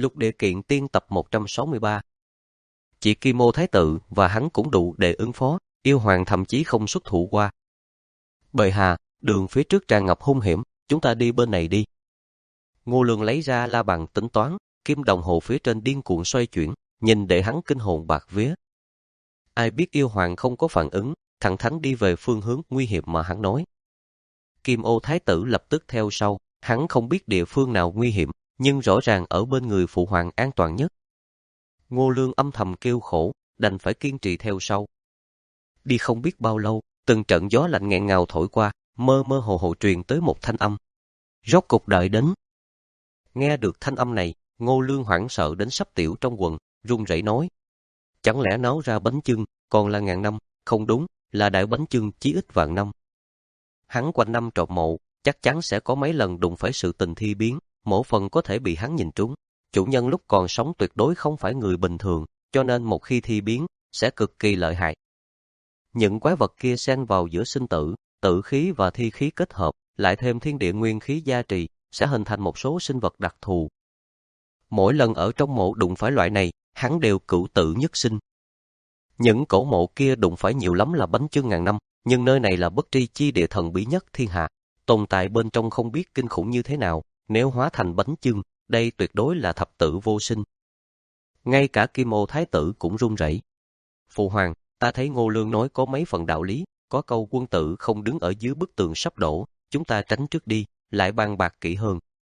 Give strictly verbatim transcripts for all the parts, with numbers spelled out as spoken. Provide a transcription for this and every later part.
Lục Địa Kiện Tiên tập một trăm sáu mươi ba. Chỉ Kim Ô Thái Tử và hắn cũng đủ để ứng phó, yêu hoàng thậm chí không xuất thủ qua. Bệ hạ, đường phía trước tràn ngập hung hiểm, chúng ta đi bên này đi. Ngô Lương lấy ra la bàn tính toán, kim đồng hồ phía trên điên cuồng xoay chuyển, nhìn để hắn kinh hồn bạc vía. Ai biết yêu hoàng không có phản ứng, thẳng thắn đi về phương hướng nguy hiểm mà hắn nói. Kim Ô Thái Tử lập tức theo sau, hắn không biết địa phương nào nguy hiểm, nhưng rõ ràng ở bên người phụ hoàng an toàn nhất. Ngô Lương âm thầm kêu khổ, đành phải kiên trì theo sau. Đi không biết bao lâu, từng trận gió lạnh nghẹn ngào thổi qua, mơ mơ hồ hồ truyền tới một thanh âm. Rốt cục đợi đến. Nghe được thanh âm này, Ngô Lương hoảng sợ đến sắp tiểu trong quần, run rẩy nói. Chẳng lẽ nấu ra bánh chưng, còn là ngàn năm, không đúng, là đại bánh chưng chí ít vạn năm. Hắn quanh năm trộm mộ, chắc chắn sẽ có mấy lần đụng phải sự tình thi biến, mỗi phần có thể bị hắn nhìn trúng. Chủ nhân lúc còn sống tuyệt đối không phải người bình thường, cho nên một khi thi biến, sẽ cực kỳ lợi hại. Những quái vật kia xen vào giữa sinh tử, tử khí và thi khí kết hợp, lại thêm thiên địa nguyên khí gia trì, sẽ hình thành một số sinh vật đặc thù. Mỗi lần ở trong mộ đụng phải loại này, hắn đều cửu tử nhất sinh. Những cổ mộ kia đụng phải nhiều lắm là bánh chưng ngàn năm, nhưng nơi này là bất tri chi địa thần bí nhất thiên hạ, tồn tại bên trong không biết kinh khủng như thế nào, nếu hóa thành bánh chưng, đây tuyệt đối là thập tử vô sinh. Ngay cả Kim Ô Thái Tử cũng run rẩy. Phụ hoàng, ta thấy Ngô Lương nói có mấy phần đạo lý, có câu quân tử không đứng ở dưới bức tường sắp đổ, chúng ta tránh trước đi, lại bàn bạc kỹ hơn.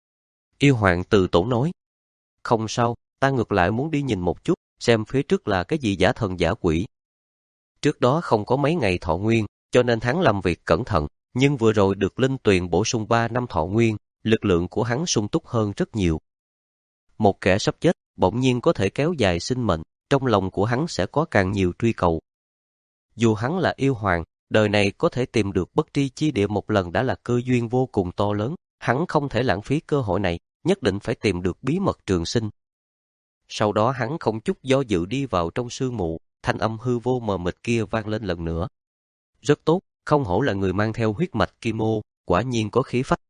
Yêu hoàng từ tổ nói. Không sao, ta ngược lại muốn đi nhìn một chút, xem phía trước là cái gì giả thần giả quỷ. Trước đó không có mấy ngày thọ nguyên, cho nên hắn làm việc cẩn thận, nhưng vừa rồi được linh tuyền bổ sung ba năm thọ nguyên, lực lượng của hắn sung túc hơn rất nhiều. Một kẻ sắp chết, bỗng nhiên có thể kéo dài sinh mệnh, trong lòng của hắn sẽ có càng nhiều truy cầu. Dù hắn là yêu hoàng, đời này có thể tìm được bất tri chi địa một lần đã là cơ duyên vô cùng to lớn, hắn không thể lãng phí cơ hội này, nhất định phải tìm được bí mật trường sinh. Sau đó hắn không chút do dự đi vào trong sương mù, thanh âm hư vô mờ mịt kia vang lên lần nữa. Rất tốt, không hổ là người mang theo huyết mạch Kim Ô, quả nhiên có khí phách.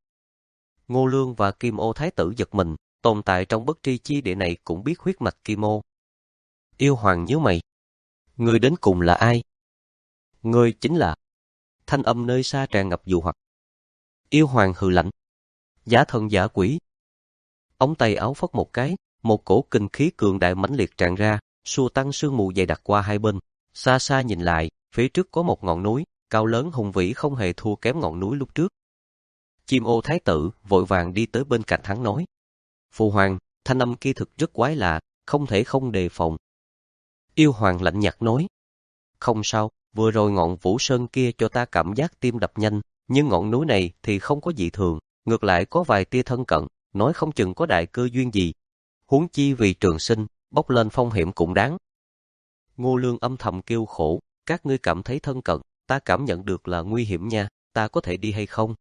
Ngô Lương và Kim Ô Thái Tử giật mình, tồn tại trong bất tri chi địa này cũng biết huyết mạch Kim Ô. Yêu hoàng nhíu mày. Người đến cùng là ai? Người chính là... Thanh âm nơi xa tràn ngập dụ hoặc. Yêu hoàng hừ lạnh. Giả thần giả quỷ. Ống tay áo phất một cái, một cổ kinh khí cường đại mãnh liệt tràn ra, xua tăng sương mù dày đặc qua hai bên. Xa xa nhìn lại, phía trước có một ngọn núi, cao lớn hùng vĩ không hề thua kém ngọn núi lúc trước. Kim Ô Thái Tử vội vàng đi tới bên cạnh hắn nói. Phụ hoàng, thanh âm kia thực rất quái lạ, không thể không đề phòng. Yêu hoàng lạnh nhạt nói. Không sao, vừa rồi ngọn Vũ Sơn kia cho ta cảm giác tim đập nhanh, nhưng ngọn núi này thì không có dị thường, ngược lại có vài tia thân cận, nói không chừng có đại cơ duyên gì. Huống chi vì trường sinh, bốc lên phong hiểm cũng đáng. Ngô Lương âm thầm kêu khổ, các ngươi cảm thấy thân cận, ta cảm nhận được là nguy hiểm nha, ta có thể đi hay không?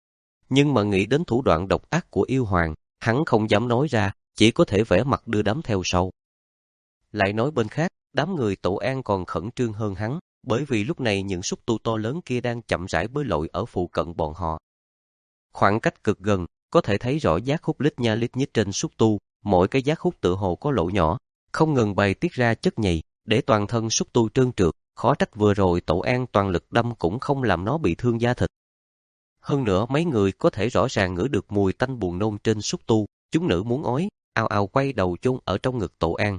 Nhưng mà nghĩ đến thủ đoạn độc ác của yêu hoàng, hắn không dám nói ra, chỉ có thể vẽ mặt đưa đám theo sau. Lại nói bên khác, đám người Tổ An còn khẩn trương hơn hắn, bởi vì lúc này những xúc tu to lớn kia đang chậm rãi bơi lội ở phụ cận bọn họ. Khoảng cách cực gần, có thể thấy rõ giác hút lít nha lít nhít trên xúc tu, mỗi cái giác hút tựa hồ có lỗ nhỏ, không ngừng bày tiết ra chất nhầy, để toàn thân xúc tu trơn trượt, khó trách vừa rồi Tổ An toàn lực đâm cũng không làm nó bị thương da thịt. Hơn nữa mấy người có thể rõ ràng ngửi được mùi tanh buồn nôn trên xúc tu, chúng nữ muốn ói, ào ào quay đầu chôn ở trong ngực Tổ An.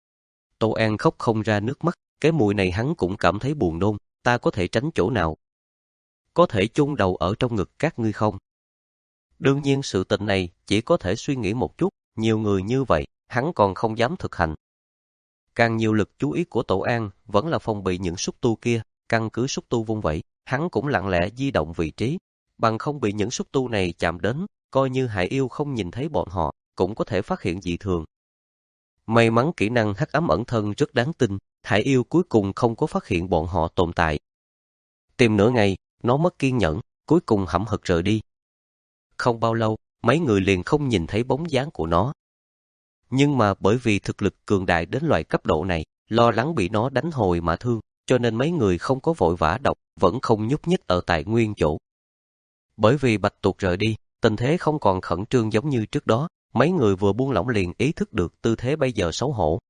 Tổ An khóc không ra nước mắt, cái mùi này hắn cũng cảm thấy buồn nôn, ta có thể tránh chỗ nào? Có thể chôn đầu ở trong ngực các ngươi không? Đương nhiên sự tình này chỉ có thể suy nghĩ một chút, nhiều người như vậy, hắn còn không dám thực hành. Càng nhiều lực chú ý của Tổ An vẫn là phòng bị những xúc tu kia, căn cứ xúc tu vung vẩy, hắn cũng lặng lẽ di động vị trí, bằng không bị những xúc tu này chạm đến, coi như Hải Yêu không nhìn thấy bọn họ, cũng có thể phát hiện dị thường. May mắn kỹ năng hắc ám ẩn thân rất đáng tin, Hải Yêu cuối cùng không có phát hiện bọn họ tồn tại. Tìm nửa ngày, nó mất kiên nhẫn, cuối cùng hậm hực rời đi. Không bao lâu, mấy người liền không nhìn thấy bóng dáng của nó. Nhưng mà bởi vì thực lực cường đại đến loại cấp độ này, lo lắng bị nó đánh hồi mà thương, cho nên mấy người không có vội vã động, vẫn không nhúc nhích ở tại nguyên chỗ. Bởi vì Bạch Tuộc rời đi, tình thế không còn khẩn trương giống như trước đó, mấy người vừa buông lỏng liền ý thức được tư thế bây giờ xấu hổ.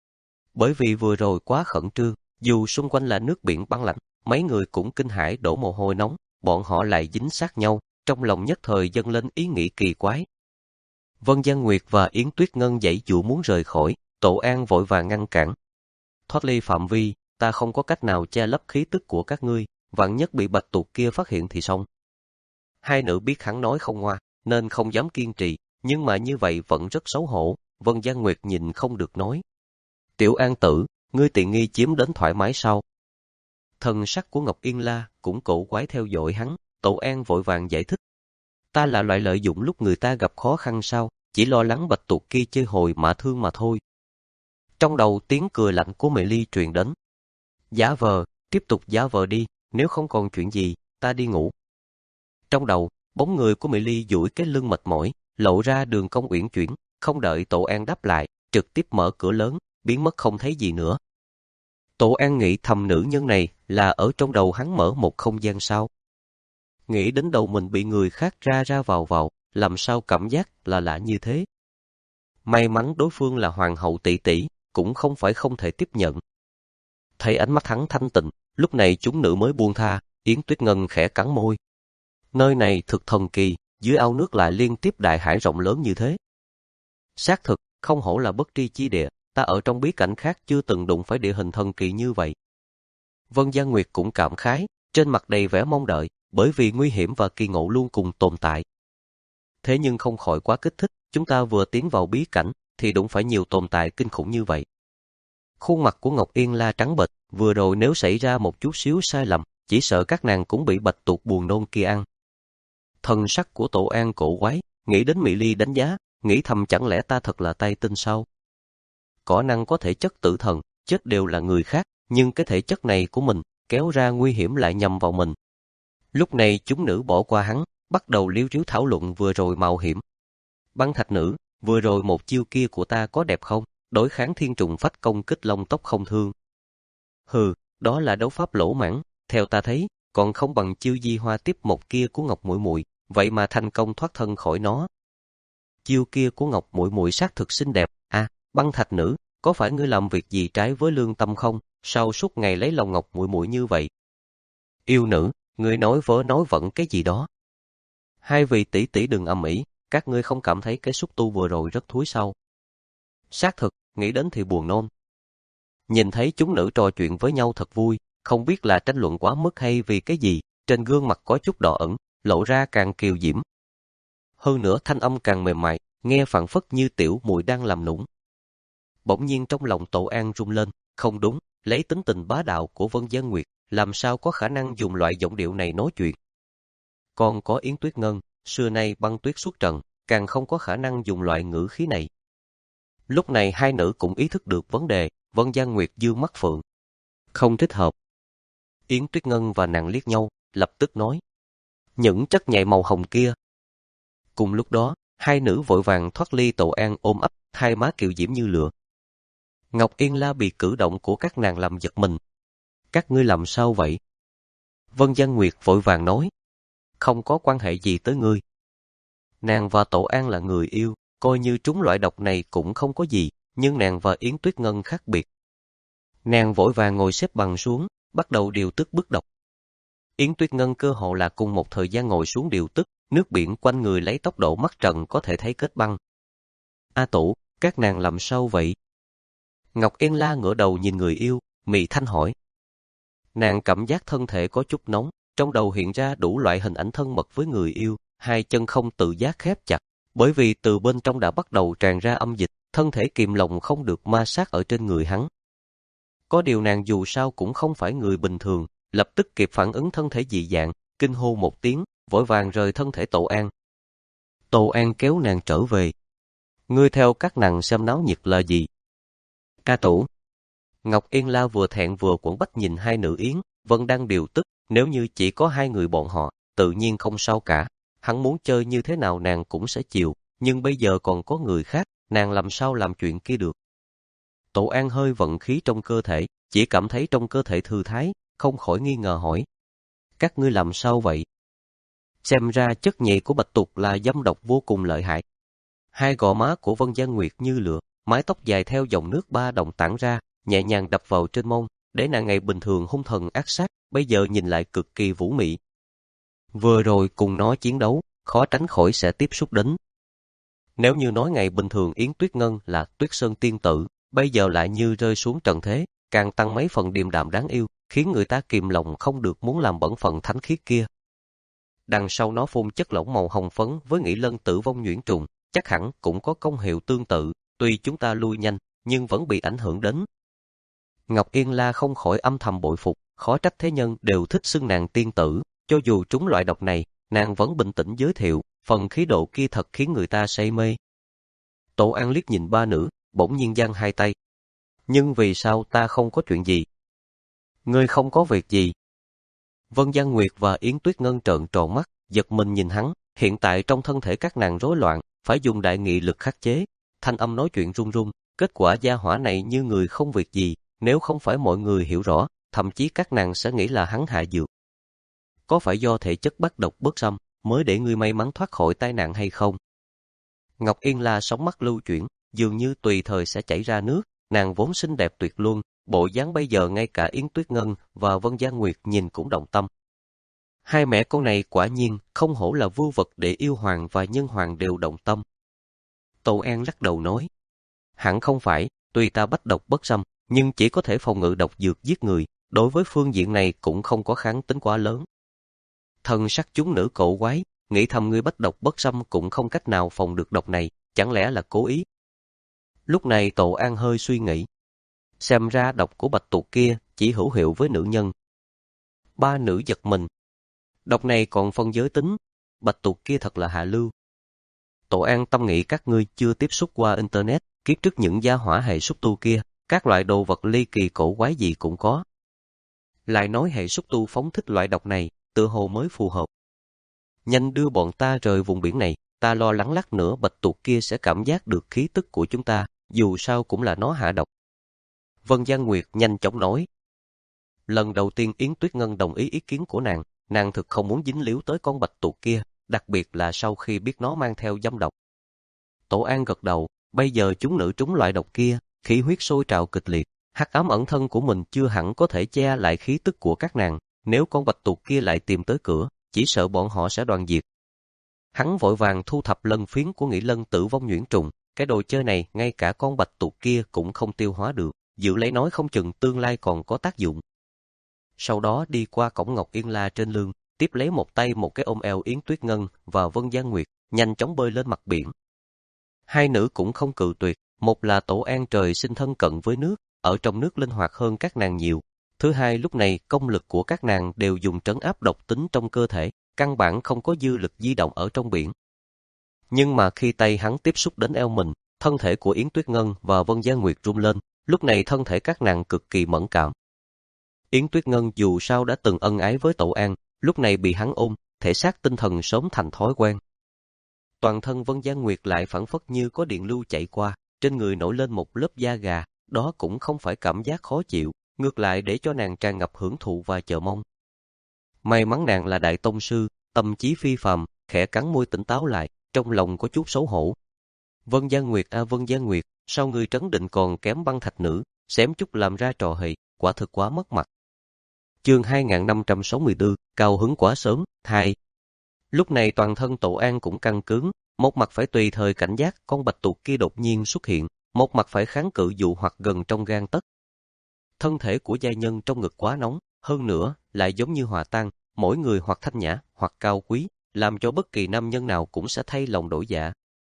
Bởi vì vừa rồi quá khẩn trương, dù xung quanh là nước biển băng lạnh, mấy người cũng kinh hãi đổ mồ hôi nóng, bọn họ lại dính sát nhau, trong lòng nhất thời dâng lên ý nghĩ kỳ quái. Vân Giang Nguyệt và Yến Tuyết Ngân giãy giụa muốn rời khỏi, Tổ An vội vàng ngăn cản. Thoát ly phạm vi, ta không có cách nào che lấp khí tức của các ngươi, vạn nhất bị bạch tuộc kia phát hiện thì xong. Hai nữ biết hắn nói không ngoa, nên không dám kiên trì, nhưng mà như vậy vẫn rất xấu hổ. Vân Giang Nguyệt nhìn không được nói. Tiểu An tử, ngươi tiện nghi chiếm đến thoải mái sao? Thần sắc của Ngọc Yên La cũng cổ quái theo dõi hắn, Tổ An vội vàng giải thích. Ta là loại lợi dụng lúc người ta gặp khó khăn sao, chỉ lo lắng bạch tuộc kia chơi hồi mà thương mà thôi. Trong đầu tiếng cười lạnh của Mị Ly truyền đến. Giả vờ, tiếp tục giả vờ đi, nếu không còn chuyện gì, ta đi ngủ. Trong đầu, bóng người của Mị Ly duỗi cái lưng mệt mỏi, lộ ra đường cong uyển chuyển, không đợi Tổ An đáp lại, trực tiếp mở cửa lớn, biến mất không thấy gì nữa. Tổ An nghĩ thầm nữ nhân này là ở trong đầu hắn mở một không gian sao. Nghĩ đến đầu mình bị người khác ra ra vào vào, làm sao cảm giác là lạ như thế. May mắn đối phương là hoàng hậu tỷ tỷ, cũng không phải không thể tiếp nhận. Thấy ánh mắt hắn thanh tịnh, lúc này chúng nữ mới buông tha, Yến Tuyết Ngân khẽ cắn môi. Nơi này thực thần kỳ, dưới ao nước lại liên tiếp đại hải rộng lớn như thế. Xác thực, không hổ là bất tri chi địa, ta ở trong bí cảnh khác chưa từng đụng phải địa hình thần kỳ như vậy. Vân Giang Nguyệt cũng cảm khái, trên mặt đầy vẻ mong đợi, bởi vì nguy hiểm và kỳ ngộ luôn cùng tồn tại. Thế nhưng không khỏi quá kích thích, chúng ta vừa tiến vào bí cảnh, thì đụng phải nhiều tồn tại kinh khủng như vậy. Khuôn mặt của Ngọc Yên La trắng bệch, vừa rồi nếu xảy ra một chút xíu sai lầm, chỉ sợ các nàng cũng bị bạch tuộc buồn nôn kia ăn. Thần sắc của Tổ An cổ quái, nghĩ đến Mị Ly đánh giá, nghĩ thầm chẳng lẽ ta thật là tay tinh sao? Có năng có thể chất tử thần, chết đều là người khác, nhưng cái thể chất này của mình, kéo ra nguy hiểm lại nhằm vào mình. Lúc này chúng nữ bỏ qua hắn, bắt đầu liếu riếu thảo luận vừa rồi mạo hiểm. Băng thạch nữ, vừa rồi một chiêu kia của ta có đẹp không? Đối kháng thiên trùng phách công kích long tốc không thương. Hừ, đó là đấu pháp lỗ mãng, theo ta thấy, còn không bằng chiêu di hoa tiếp một kia của Ngọc Muội Muội, vậy mà thành công thoát thân khỏi nó. Chiêu kia của Ngọc Muội Muội xác thực xinh đẹp, à, băng thạch nữ, có phải ngươi làm việc gì trái với lương tâm không? Sao suốt ngày lấy lòng Ngọc Muội Muội như vậy? Yêu nữ, ngươi nói vớ nói vẩn cái gì đó? Hai vị tỷ tỷ đừng ầm ĩ, các ngươi không cảm thấy cái xúc tu vừa rồi rất thúi sao? Xác thực, nghĩ đến thì buồn nôn. Nhìn thấy chúng nữ trò chuyện với nhau thật vui, không biết là tranh luận quá mức hay vì cái gì, trên gương mặt có chút đỏ ẩn, lộ ra càng kiều diễm. Hơn nữa thanh âm càng mềm mại, nghe phảng phất như tiểu muội đang làm nũng. Bỗng nhiên trong lòng Tổ An rung lên, không đúng, lấy tính tình bá đạo của Vân Giang Nguyệt, làm sao có khả năng dùng loại giọng điệu này nói chuyện. Còn có Yến Tuyết Ngân, xưa nay băng tuyết xuất trần, càng không có khả năng dùng loại ngữ khí này. Lúc này hai nữ cũng ý thức được vấn đề, Vân Giang Nguyệt dương mắt phượng. Không thích hợp. Yến Tuyết Ngân và nàng liếc nhau, lập tức nói. Những chất nhạy màu hồng kia. Cùng lúc đó, hai nữ vội vàng thoát ly Tổ An ôm ấp, hai má kiều diễm như lửa. Ngọc Yên La bị cử động của các nàng làm giật mình. Các ngươi làm sao vậy? Vân Giang Nguyệt vội vàng nói. Không có quan hệ gì tới ngươi. Nàng và Tổ An là người yêu, coi như trúng loại độc này cũng không có gì, nhưng nàng và Yến Tuyết Ngân khác biệt. Nàng vội vàng ngồi xếp bằng xuống, bắt đầu điều tức bức độc. Yến Tuyết Ngân cơ hồ là cùng một thời gian ngồi xuống điều tức, nước biển quanh người lấy tốc độ mắt trần có thể thấy kết băng. A Tổ, các nàng làm sao vậy? Ngọc Yên La ngửa đầu nhìn người yêu, mị thanh hỏi. Nàng cảm giác thân thể có chút nóng, trong đầu hiện ra đủ loại hình ảnh thân mật với người yêu, hai chân không tự giác khép chặt, bởi vì từ bên trong đã bắt đầu tràn ra âm dịch, thân thể kìm lòng không được ma sát ở trên người hắn. Có điều nàng dù sao cũng không phải người bình thường, lập tức kịp phản ứng thân thể dị dạng, kinh hô một tiếng, vội vàng rời thân thể Tổ An. Tổ An kéo nàng trở về. Ngươi theo các nàng xem náo nhiệt là gì? Ca Tổ. Ngọc Yên La vừa thẹn vừa quẫn bách nhìn hai nữ Yến, Vân đang điều tức, nếu như chỉ có hai người bọn họ, tự nhiên không sao cả. Hắn muốn chơi như thế nào nàng cũng sẽ chịu, nhưng bây giờ còn có người khác, nàng làm sao làm chuyện kia được. Tổ An hơi vận khí trong cơ thể, chỉ cảm thấy trong cơ thể thư thái, không khỏi nghi ngờ hỏi. Các ngươi làm sao vậy? Xem ra chất nhầy của bạch tuộc là dâm độc vô cùng lợi hại. Hai gò má của Vân Gian Nguyệt như lửa, mái tóc dài theo dòng nước ba đồng tản ra, nhẹ nhàng đập vào trên mông, để nàng ngày bình thường hung thần ác sát, bây giờ nhìn lại cực kỳ vũ mị. Vừa rồi cùng nó chiến đấu, khó tránh khỏi sẽ tiếp xúc đến. Nếu như nói ngày bình thường Yến Tuyết Ngân là Tuyết Sơn tiên tử, bây giờ lại như rơi xuống trần thế, càng tăng mấy phần điềm đạm đáng yêu, khiến người ta kìm lòng không được muốn làm bẩn phận thánh khiết kia. Đằng sau nó phun chất lỏng màu hồng phấn với nghĩ lân tử vong nhuyễn trùng, chắc hẳn cũng có công hiệu tương tự, tuy chúng ta lui nhanh, nhưng vẫn bị ảnh hưởng đến. Ngọc Yên La không khỏi âm thầm bội phục, khó trách thế nhân đều thích xưng nàng tiên tử, cho dù trúng loại độc này, nàng vẫn bình tĩnh giới thiệu, phần khí độ kia thật khiến người ta say mê. Tổ An liếc nhìn ba nữ, bỗng nhiên giang hai tay. Nhưng vì sao ta không có chuyện gì? Ngươi không có việc gì? Vân Gian Nguyệt và Yến Tuyết Ngân trợn tròn mắt, giật mình nhìn hắn, hiện tại trong thân thể các nàng rối loạn, phải dùng đại nghị lực khắc chế. Thanh âm nói chuyện run run, kết quả gia hỏa này như người không việc gì, nếu không phải mọi người hiểu rõ, thậm chí các nàng sẽ nghĩ là hắn hạ dược. Có phải do thể chất bắt độc bất xâm, mới để ngươi may mắn thoát khỏi tai nạn hay không? Ngọc Yên La sóng mắt lưu chuyển, dường như tùy thời sẽ chảy ra nước, nàng vốn xinh đẹp tuyệt luân, bộ dáng bây giờ ngay cả Yến Tuyết Ngân và Vân Gian Nguyệt nhìn cũng động tâm. Hai mẹ con này quả nhiên không hổ là vưu vật để yêu hoàng và nhân hoàng đều động tâm. Tô An lắc đầu nói, hẳn không phải, tuy ta bách độc bất xâm, nhưng chỉ có thể phòng ngự độc dược giết người, đối với phương diện này cũng không có kháng tính quá lớn. Thần sắc chúng nữ cổ quái, nghĩ thầm ngươi bách độc bất xâm cũng không cách nào phòng được độc này, chẳng lẽ là cố ý? Lúc này Tô An hơi suy nghĩ, xem ra độc của bạch tuộc kia chỉ hữu hiệu với nữ nhân. Ba nữ giật mình, độc này còn phân giới tính, bạch tuộc kia thật là hạ lưu. Tổ An tâm nghĩ các ngươi chưa tiếp xúc qua Internet, kiếp trước những gia hỏa hệ xúc tu kia, các loại đồ vật ly kỳ cổ quái gì cũng có. Lại nói hệ xúc tu phóng thích loại độc này, tự hồ mới phù hợp. Nhanh đưa bọn ta rời vùng biển này, ta lo lắng lát nữa bạch tuộc kia sẽ cảm giác được khí tức của chúng ta, dù sao cũng là nó hạ độc. Vân Gian Nguyệt nhanh chóng nói. Lần đầu tiên Yến Tuyết Ngân đồng ý ý kiến của nàng, nàng thực không muốn dính líu tới con bạch tuộc kia, đặc biệt là sau khi biết nó mang theo dâm độc. Tổ An gật đầu, bây giờ chúng nữ trúng loại độc kia, khí huyết sôi trào kịch liệt, hắc ám ẩn thân của mình chưa hẳn có thể che lại khí tức của các nàng, nếu con bạch tuộc kia lại tìm tới cửa, chỉ sợ bọn họ sẽ đoàn diệt. Hắn vội vàng thu thập lân phiến của Nghĩ Lân tử vong nhuyễn trùng, cái đồ chơi này ngay cả con bạch tuộc kia cũng không tiêu hóa được, dự lấy nói không chừng tương lai còn có tác dụng. Sau đó đi qua cổng Ngọc Yên La trên lưng, tiếp lấy một tay một cái ôm eo Yến Tuyết Ngân và Vân Gian Nguyệt, nhanh chóng bơi lên mặt biển. Hai nữ cũng không cự tuyệt, một là Tổ An trời sinh thân cận với nước, ở trong nước linh hoạt hơn các nàng nhiều. Thứ hai, lúc này công lực của các nàng đều dùng trấn áp độc tính trong cơ thể, căn bản không có dư lực di động ở trong biển. Nhưng mà khi tay hắn tiếp xúc đến eo mình, thân thể của Yến Tuyết Ngân và Vân Gian Nguyệt rung lên, lúc này thân thể các nàng cực kỳ mẫn cảm. Yến Tuyết Ngân dù sao đã từng ân ái với Tổ An, lúc này bị hắn ôm, thể xác tinh thần sớm thành thói quen. Toàn thân Vân Gian Nguyệt lại phảng phất như có điện lưu chạy qua, trên người nổi lên một lớp da gà, đó cũng không phải cảm giác khó chịu, ngược lại để cho nàng tràn ngập hưởng thụ và chờ mong. May mắn nàng là đại tông sư, tâm trí phi phàm, khẽ cắn môi tỉnh táo lại, trong lòng có chút xấu hổ. Vân Gian Nguyệt a Vân Gian Nguyệt, sao ngươi trấn định còn kém băng thạch nữ, xém chút làm ra trò hề, quả thực quá mất mặt. Chương hai nghìn năm trăm sáu mươi tư, cao hứng quá sớm, hai. Lúc này toàn thân Tổ An cũng căng cứng, một mặt phải tùy thời cảnh giác con bạch tuộc kia đột nhiên xuất hiện, một mặt phải kháng cự dụ hoặc gần trong gang tấc. Thân thể của giai nhân trong ngực quá nóng, hơn nữa lại giống như hòa tan, mỗi người hoặc thanh nhã, hoặc cao quý, làm cho bất kỳ nam nhân nào cũng sẽ thay lòng đổi dạ.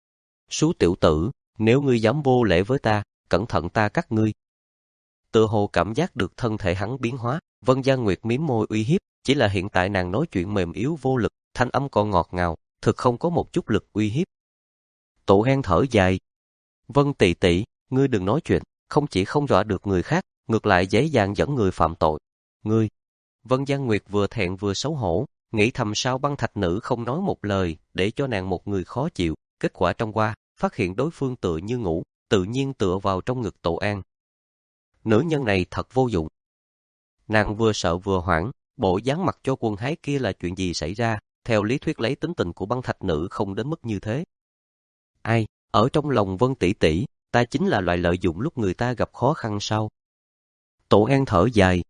Sú tiểu tử, nếu ngươi dám vô lễ với ta, cẩn thận ta cắt ngươi. Tựa hồ cảm giác được thân thể hắn biến hóa, Vân Gian Nguyệt mím môi uy hiếp, chỉ là hiện tại nàng nói chuyện mềm yếu vô lực, thanh âm còn ngọt ngào, thực không có một chút lực uy hiếp. Tổ An thở dài. Vân tỷ tỷ, ngươi đừng nói chuyện, không chỉ không dọa được người khác, ngược lại dễ dàng dẫn người phạm tội. Ngươi. Vân Gian Nguyệt vừa thẹn vừa xấu hổ, nghĩ thầm sao băng thạch nữ không nói một lời, để cho nàng một người khó chịu, kết quả trong qua, phát hiện đối phương tựa như ngủ, tự nhiên tựa vào trong ngực Tổ An. Nữ nhân này thật vô dụng. Nàng vừa sợ vừa hoảng, bộ dáng mặt cho quân hái kia là chuyện gì xảy ra, theo lý thuyết lấy tính tình của băng thạch nữ không đến mức như thế. Ai, Ở trong lòng Vân tỷ tỷ, ta chính là loại lợi dụng lúc người ta gặp khó khăn sao? Tổ An thở dài.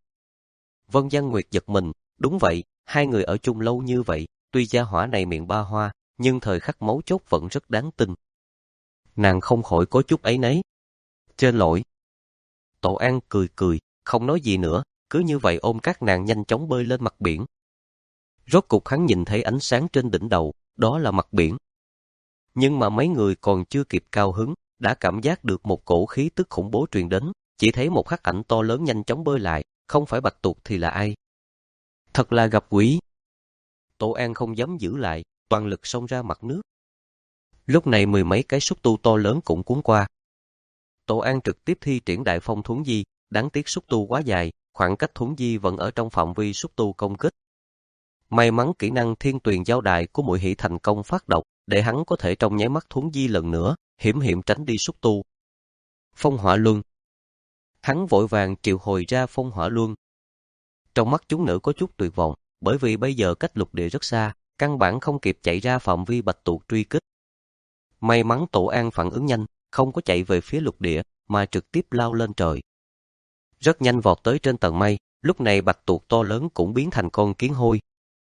Vân Văn Nguyệt giật mình, đúng vậy, hai người ở chung lâu như vậy, tuy gia hỏa này miệng ba hoa, nhưng thời khắc mấu chốt vẫn rất đáng tin. Nàng không khỏi có chút áy náy. Trên lỗi. Tổ An cười cười, không nói gì nữa, cứ như vậy ôm các nàng nhanh chóng bơi lên mặt biển. Rốt cục hắn nhìn thấy ánh sáng trên đỉnh đầu, đó là mặt biển. Nhưng mà mấy người còn chưa kịp cao hứng, đã cảm giác được một cổ khí tức khủng bố truyền đến, chỉ thấy một hắc ảnh to lớn nhanh chóng bơi lại, không phải Bạch Tuộc thì là ai? Thật là gặp quỷ. Tổ An không dám giữ lại, toàn lực xông ra mặt nước. Lúc này mười mấy cái xúc tu to lớn cũng cuốn qua. Tổ An trực tiếp thi triển đại phong thuấn di, đáng tiếc xúc tu quá dài, khoảng cách thuấn di vẫn ở trong phạm vi xúc tu công kích. May mắn kỹ năng thiên tuyền giao đại của Muội Hỷ thành công phát động, để hắn có thể trong nháy mắt thuấn di lần nữa, hiểm hiểm tránh đi xúc tu. Phong hỏa luân. Hắn vội vàng triệu hồi ra phong hỏa luân. Trong mắt chúng nữ có chút tuyệt vọng, bởi vì bây giờ cách lục địa rất xa, căn bản không kịp chạy ra phạm vi Bạch Tuộc truy kích. May mắn Tổ An phản ứng nhanh, không có chạy về phía lục địa, mà trực tiếp lao lên trời. Rất nhanh vọt tới trên tầng mây, lúc này Bạch Tuộc to lớn cũng biến thành con kiến hôi.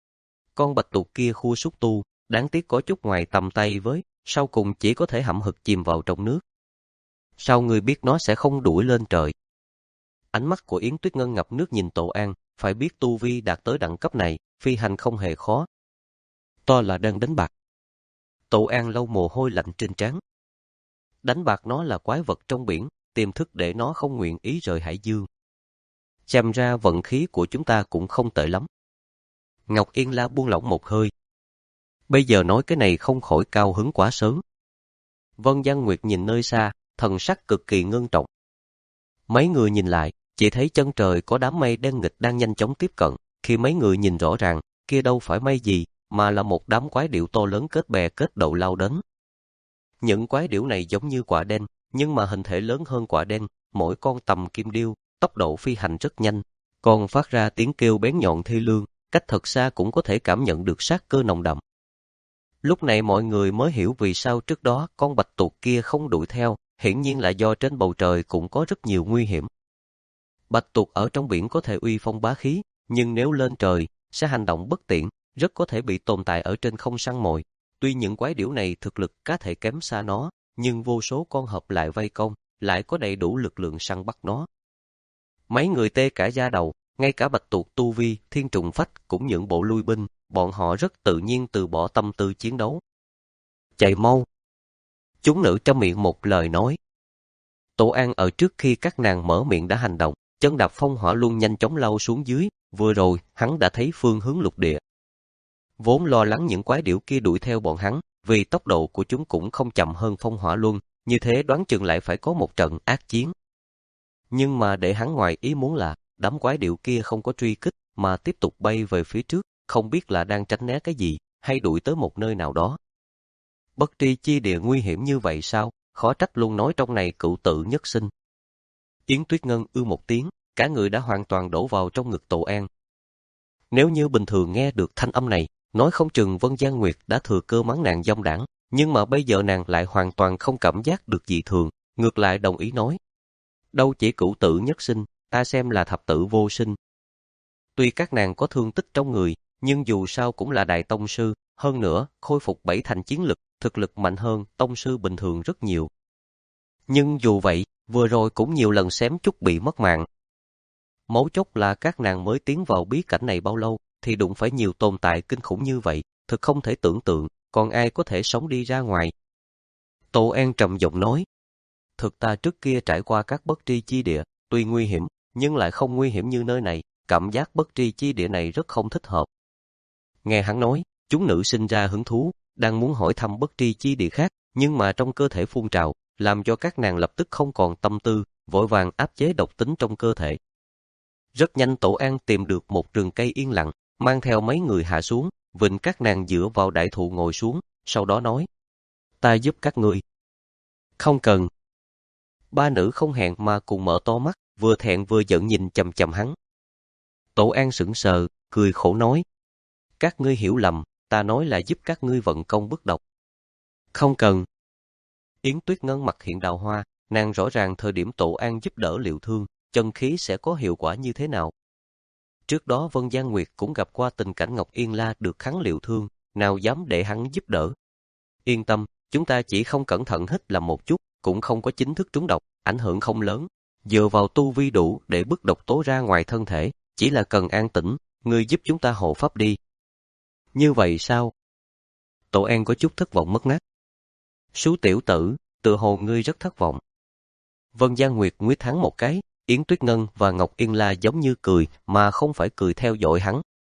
Con Bạch Tuộc kia khua xúc tu, đáng tiếc có chút ngoài tầm tay với, sau cùng chỉ có thể hậm hực chìm vào trong nước. Sao người biết nó sẽ không đuổi lên trời? Ánh mắt của Yến Tuyết Ngân ngập nước nhìn Tổ An, phải biết tu vi đạt tới đẳng cấp này, phi hành không hề khó. To là đang đánh bạc. Tổ An lau mồ hôi lạnh trên trán. Đánh bạc nó là quái vật trong biển, tiềm thức để nó không nguyện ý rời hải dương. Xem ra vận khí của chúng ta cũng không tệ lắm. Ngọc Yên La buông lỏng một hơi. Bây giờ nói cái này không khỏi cao hứng quá sớm. Vân Văn Nguyệt nhìn nơi xa, thần sắc cực kỳ ngưng trọng. Mấy người nhìn lại, chỉ thấy chân trời có đám mây đen nghịch đang nhanh chóng tiếp cận. Khi mấy người nhìn rõ ràng, kia đâu phải mây gì, mà là một đám quái điểu to lớn kết bè kết đậu lao đến. Những quái điểu này giống như quả đen, nhưng mà hình thể lớn hơn quả đen, mỗi con tầm kim điêu, tốc độ phi hành rất nhanh, còn phát ra tiếng kêu bén nhọn thê lương, cách thật xa cũng có thể cảm nhận được sát cơ nồng đậm. Lúc này mọi người mới hiểu vì sao trước đó con Bạch Tuộc kia không đuổi theo, hiển nhiên là do trên bầu trời cũng có rất nhiều nguy hiểm. Bạch Tuộc ở trong biển có thể uy phong bá khí, nhưng nếu lên trời, sẽ hành động bất tiện, rất có thể bị tồn tại ở trên không săn mồi. Tuy những quái điểu này thực lực cá thể kém xa nó, nhưng vô số con hợp lại vây công, lại có đầy đủ lực lượng săn bắt nó. Mấy người tê cả da đầu, ngay cả Bạch Tuộc tu vi, Thiên Trùng Phách cũng nhượng bộ lui binh, bọn họ rất tự nhiên từ bỏ tâm tư chiến đấu. Chạy mau! Chúng nữ trong miệng một lời nói. Tổ An ở trước khi các nàng mở miệng đã hành động, chân đạp phong hỏa luân nhanh chóng lao xuống dưới, vừa rồi hắn đã thấy phương hướng lục địa. Vốn lo lắng những quái điểu kia đuổi theo bọn hắn, vì tốc độ của chúng cũng không chậm hơn phong hỏa luân, như thế đoán chừng lại phải có một trận ác chiến. Nhưng mà để hắn ngoài ý muốn là, đám quái điểu kia không có truy kích, mà tiếp tục bay về phía trước, không biết là đang tránh né cái gì, hay đuổi tới một nơi nào đó. Bất tri chi địa nguy hiểm như vậy sao, khó trách luôn nói trong này cựu tự nhất sinh. Yến Tuyết Ngân ư một tiếng, cả người đã hoàn toàn đổ vào trong ngực Tổ An. Nếu như bình thường nghe được thanh âm này, nói không chừng Vân Giang Nguyệt đã thừa cơ mắng nàng dâm đảng, nhưng mà bây giờ nàng lại hoàn toàn không cảm giác được dị thường, ngược lại đồng ý nói. Đâu chỉ cửu tử nhất sinh, ta xem là thập tử vô sinh. Tuy các nàng có thương tích trong người, nhưng dù sao cũng là đại tông sư, hơn nữa, khôi phục bảy thành chiến lực, thực lực mạnh hơn tông sư bình thường rất nhiều. Nhưng dù vậy, vừa rồi cũng nhiều lần xém chút bị mất mạng. Mấu chốt là các nàng mới tiến vào bí cảnh này bao lâu, thì đụng phải nhiều tồn tại kinh khủng như vậy, thực không thể tưởng tượng, còn ai có thể sống đi ra ngoài. Tổ An trầm giọng nói, thực ta trước kia trải qua các bất tri chi địa, tuy nguy hiểm, nhưng lại không nguy hiểm như nơi này, cảm giác bất tri chi địa này rất không thích hợp. Nghe hắn nói, chúng nữ sinh ra hứng thú, đang muốn hỏi thăm bất tri chi địa khác, nhưng mà trong cơ thể phun trào, làm cho các nàng lập tức không còn tâm tư, vội vàng áp chế độc tính trong cơ thể. Rất nhanh Tổ An tìm được một rừng cây yên lặng, mang theo mấy người hạ xuống, vịnh các nàng dựa vào đại thụ ngồi xuống, sau đó nói, ta giúp các ngươi. Không cần. Ba nữ không hẹn mà cùng mở to mắt, vừa thẹn vừa giận nhìn chằm chằm hắn. Tổ An sững sờ, cười khổ nói, các ngươi hiểu lầm, ta nói là giúp các ngươi vận công bức độc. Không cần. Yến Tuyết Ngân mặt hiện đào hoa, nàng rõ ràng thời điểm Tổ An giúp đỡ Liệu Thương, chân khí sẽ có hiệu quả như thế nào. Trước đó Vân Giang Nguyệt cũng gặp qua tình cảnh Ngọc Yên La được kháng Liệu Thương, nào dám để hắn giúp đỡ. Yên tâm, chúng ta chỉ không cẩn thận hít làm một chút, cũng không có chính thức trúng độc, ảnh hưởng không lớn. Dựa vào tu vi đủ để bức độc tố ra ngoài thân thể, chỉ là cần an tĩnh, ngươi giúp chúng ta hộ pháp đi. Như vậy sao? Tổ An có chút thất vọng mất mát. Sú tiểu tử, tự hồ ngươi rất thất vọng. Vân Giang Nguyệt nguyết hắn một cái, Yến Tuyết Ngân và Ngọc Yên La giống như cười mà không phải cười theo dõi hắn.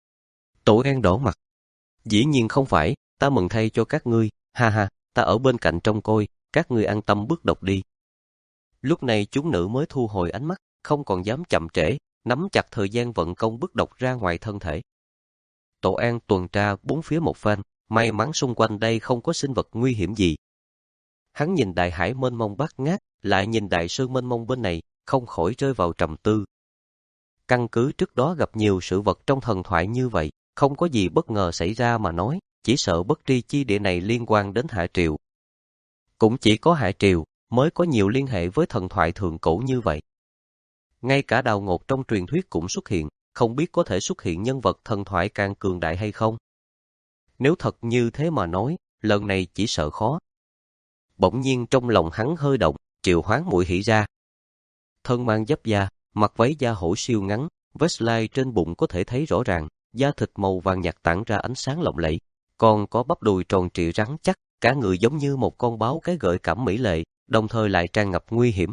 Tổ An đỏ mặt. Dĩ nhiên không phải, ta mừng thay cho các ngươi, ha ha, ta ở bên cạnh trông coi, các ngươi an tâm bức độc đi. Lúc này chúng nữ mới thu hồi ánh mắt, không còn dám chậm trễ, nắm chặt thời gian vận công bức độc ra ngoài thân thể. Tổ An tuần tra bốn phía một phen, may mắn xung quanh đây không có sinh vật nguy hiểm gì. Hắn nhìn đại hải mênh mông bát ngát, lại nhìn đại sơn mênh mông bên này, không khỏi rơi vào trầm tư. Căn cứ trước đó gặp nhiều sự vật trong thần thoại như vậy, không có gì bất ngờ xảy ra mà nói, chỉ sợ bất tri chi địa này liên quan đến Hạ Triều. Cũng chỉ có Hạ Triều mới có nhiều liên hệ với thần thoại thượng cổ như vậy. Ngay cả Đào Ngột trong truyền thuyết cũng xuất hiện, không biết có thể xuất hiện nhân vật thần thoại càng cường đại hay không. Nếu thật như thế mà nói, lần này chỉ sợ khó. Bỗng nhiên trong lòng hắn hơi động, triệu hoán muội hỉ ra. Thân mang giáp da, mặc váy da hổ siêu ngắn, vest lai trên bụng có thể thấy rõ ràng, da thịt màu vàng nhạt tản ra ánh sáng lộng lẫy, còn có bắp đùi tròn trịa rắn chắc, cả người giống như một con báo cái gợi cảm mỹ lệ, đồng thời lại tràn ngập nguy hiểm.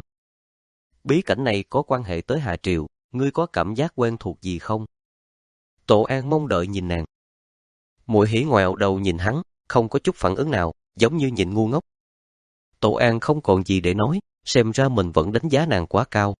Bí cảnh này có quan hệ tới Hạ Triều, ngươi có cảm giác quen thuộc gì không? Tổ An mong đợi nhìn nàng. Muội hỉ ngoẹo đầu nhìn hắn, không có chút phản ứng nào, giống như nhìn ngu ngốc. Tổ An không còn gì để nói, xem ra mình vẫn đánh giá nàng quá cao.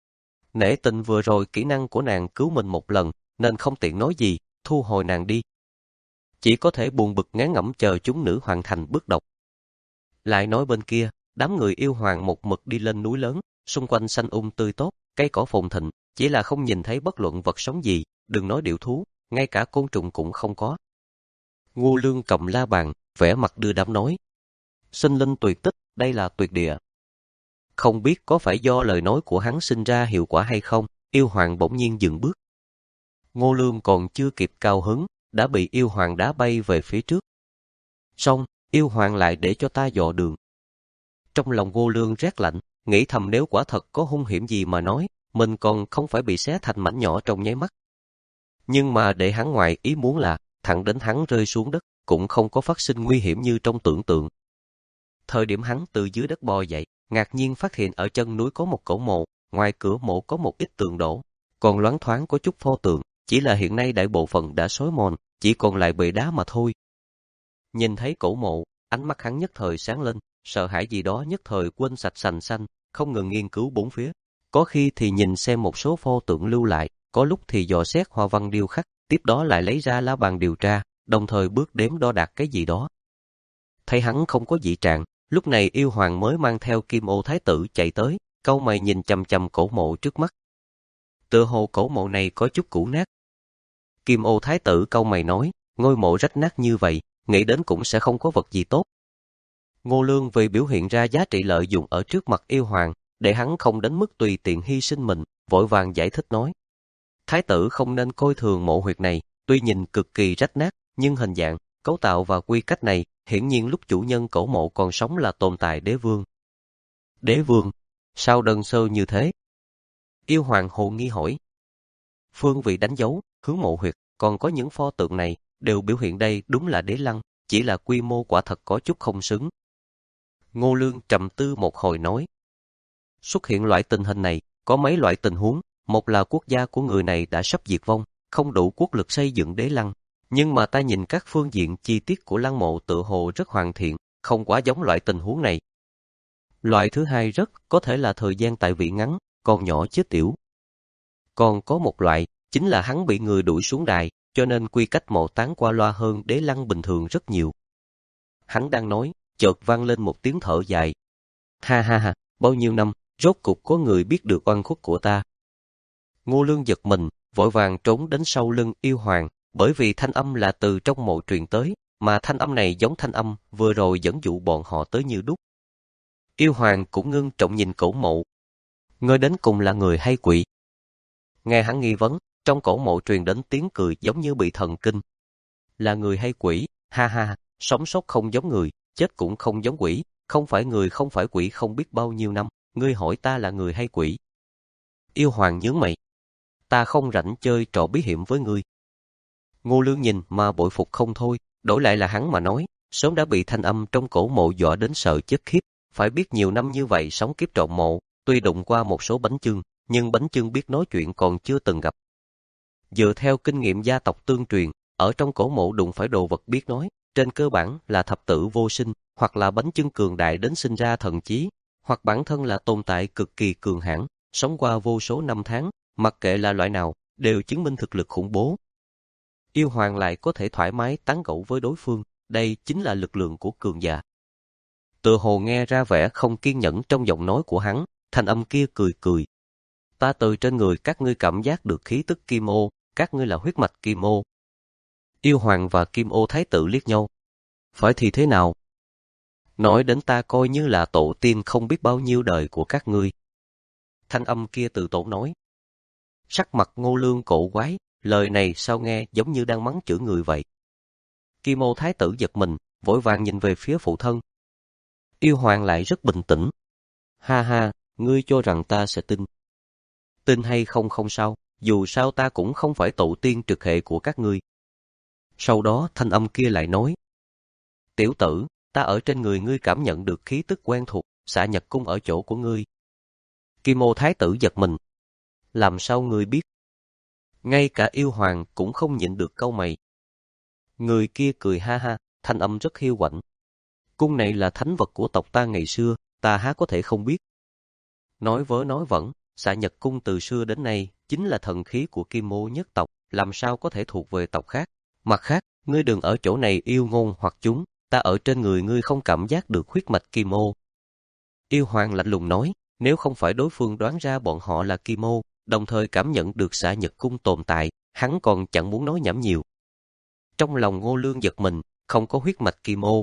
Nể tình vừa rồi kỹ năng của nàng cứu mình một lần, nên không tiện nói gì, thu hồi nàng đi. Chỉ có thể buồn bực ngán ngẩm chờ chúng nữ hoàn thành bước độc. Lại nói bên kia, đám người yêu hoàng một mực đi lên núi lớn, xung quanh xanh um tươi tốt, cây cỏ phồn thịnh, chỉ là không nhìn thấy bất luận vật sống gì, đừng nói điểu thú, ngay cả côn trùng cũng không có. Ngô Lương cầm la bàn, vẻ mặt đưa đám nói. Sinh linh tuyệt tích, đây là tuyệt địa. Không biết có phải do lời nói của hắn sinh ra hiệu quả hay không, yêu hoàng bỗng nhiên dừng bước. Ngô Lương còn chưa kịp cao hứng, đã bị yêu hoàng đá bay về phía trước. Xong, yêu hoàng lại để cho ta dò đường. Trong lòng Ngô Lương rét lạnh, nghĩ thầm nếu quả thật có hung hiểm gì mà nói, mình còn không phải bị xé thành mảnh nhỏ trong nháy mắt. Nhưng mà để hắn ngoài ý muốn là, thẳng đến hắn rơi xuống đất, cũng không có phát sinh nguy hiểm như trong tưởng tượng. Thời điểm hắn từ dưới đất bò dậy, ngạc nhiên phát hiện ở chân núi có một cổ mộ, ngoài cửa mộ có một ít tượng đổ, còn loáng thoáng có chút pho tượng, chỉ là hiện nay đại bộ phận đã xói mòn, chỉ còn lại bệ đá mà thôi. Nhìn thấy cổ mộ, ánh mắt hắn nhất thời sáng lên, sợ hãi gì đó nhất thời quên sạch sành xanh, không ngừng nghiên cứu bốn phía. Có khi thì nhìn xem một số pho tượng lưu lại, có lúc thì dò xét hoa văn điêu khắc, tiếp đó lại lấy ra lá bàn điều tra, đồng thời bước đếm đo đạc cái gì đó. Thấy hắn không có dị trạng, lúc này yêu hoàng mới mang theo Kim Ô Thái tử chạy tới, cau mày nhìn chằm chằm cổ mộ trước mắt. Tựa hồ cổ mộ này có chút cũ nát. Kim Ô Thái tử cau mày nói, ngôi mộ rách nát như vậy, nghĩ đến cũng sẽ không có vật gì tốt. Ngô Lương vì biểu hiện ra giá trị lợi dụng ở trước mặt yêu hoàng, để hắn không đến mức tùy tiện hy sinh mình, vội vàng giải thích nói. Thái tử không nên coi thường mộ huyệt này, tuy nhìn cực kỳ rách nát, nhưng hình dạng, cấu tạo và quy cách này, hiển nhiên lúc chủ nhân cổ mộ còn sống là tồn tại đế vương. Đế vương? Sao đơn sơ như thế? Yêu hoàng hồ nghi hỏi. Phương vị đánh dấu, hướng mộ huyệt, còn có những pho tượng này, đều biểu hiện đây đúng là đế lăng, chỉ là quy mô quả thật có chút không xứng. Ngô Lương trầm tư một hồi nói. Xuất hiện loại tình hình này, có mấy loại tình huống, một là quốc gia của người này đã sắp diệt vong, không đủ quốc lực xây dựng đế lăng, nhưng mà ta nhìn các phương diện chi tiết của lăng mộ tự hồ rất hoàn thiện, không quá giống loại tình huống này. Loại thứ hai rất có thể là thời gian tại vị ngắn, còn nhỏ chết tiểu. Còn có một loại, chính là hắn bị người đuổi xuống đài, cho nên quy cách mộ táng qua loa hơn đế lăng bình thường rất nhiều. Hắn đang nói, chợt vang lên một tiếng thở dài. Ha ha ha, bao nhiêu năm, rốt cục có người biết được oan khuất của ta. Ngô Lương giật mình, vội vàng trốn đến sau lưng yêu hoàng, bởi vì thanh âm là từ trong mộ truyền tới, mà thanh âm này giống thanh âm vừa rồi dẫn dụ bọn họ tới như đúc. Yêu hoàng cũng ngưng trọng nhìn Cổ Mộ. Ngươi đến cùng là người hay quỷ? Nghe hắn nghi vấn, trong Cổ Mộ truyền đến tiếng cười giống như bị thần kinh. Là người hay quỷ? Ha ha, sống sót không giống người, chết cũng không giống quỷ, không phải người không phải quỷ không biết bao nhiêu năm, ngươi hỏi ta là người hay quỷ? Yêu hoàng nhướng mày. Ta không rảnh chơi trò bí hiểm với ngươi. Ngô Lương nhìn mà bội phục không thôi, đổi lại là hắn mà nói, sớm đã bị thanh âm trong Cổ Mộ dọa đến sợ chết khiếp, phải biết nhiều năm như vậy sống kiếp trộm mộ, tuy đụng qua một số bánh chưng, nhưng bánh chưng biết nói chuyện còn chưa từng gặp. Dựa theo kinh nghiệm gia tộc tương truyền, ở trong Cổ Mộ đụng phải đồ vật biết nói, trên cơ bản là thập tử vô sinh, hoặc là bánh chưng cường đại đến sinh ra thần trí, hoặc bản thân là tồn tại cực kỳ cường hãn, sống qua vô số năm tháng, mặc kệ là loại nào, đều chứng minh thực lực khủng bố. Yêu hoàng lại có thể thoải mái tán gẫu với đối phương, đây chính là lực lượng của cường giả. Tựa hồ nghe ra vẻ không kiên nhẫn trong giọng nói của hắn, thanh âm kia cười cười. Ta từ trên người các ngươi cảm giác được khí tức kim ô, các ngươi là huyết mạch kim ô. Yêu hoàng và kim ô thái tử liếc nhau. Phải thì thế nào? Nói đến ta coi như là tổ tiên không biết bao nhiêu đời của các ngươi. Thanh âm kia tự tổn nói. Sắc mặt Ngô Lương cổ quái, lời này sao nghe giống như đang mắng chửi người vậy. Kim ô thái tử giật mình, vội vàng nhìn về phía phụ thân. Yêu hoàng lại rất bình tĩnh. Ha ha, ngươi cho rằng ta sẽ tin. Tin hay không không sao, dù sao ta cũng không phải tổ tiên trực hệ của các ngươi. Sau đó thanh âm kia lại nói. Tiểu tử, ta ở trên người ngươi cảm nhận được khí tức quen thuộc, xạ nhật cung ở chỗ của ngươi. Kim ô thái tử giật mình. Làm sao ngươi biết? Ngay cả yêu hoàng cũng không nhịn được câu mày. Người kia cười ha ha, thanh âm rất hiu quạnh. Cung này là thánh vật của tộc ta ngày xưa, ta há có thể không biết. Nói vớ nói vẩn, xạ nhật cung từ xưa đến nay chính là thần khí của Kim ô nhất tộc, làm sao có thể thuộc về tộc khác. Mặt khác, ngươi đừng ở chỗ này yêu ngôn hoặc chúng, ta ở trên người ngươi không cảm giác được huyết mạch Kim ô. Yêu hoàng lạnh lùng nói, nếu không phải đối phương đoán ra bọn họ là Kim ô, đồng thời cảm nhận được xạ nhật cung tồn tại, hắn còn chẳng muốn nói nhảm nhiều. Trong lòng Ngô Lương giật mình, không có huyết mạch Kim ô.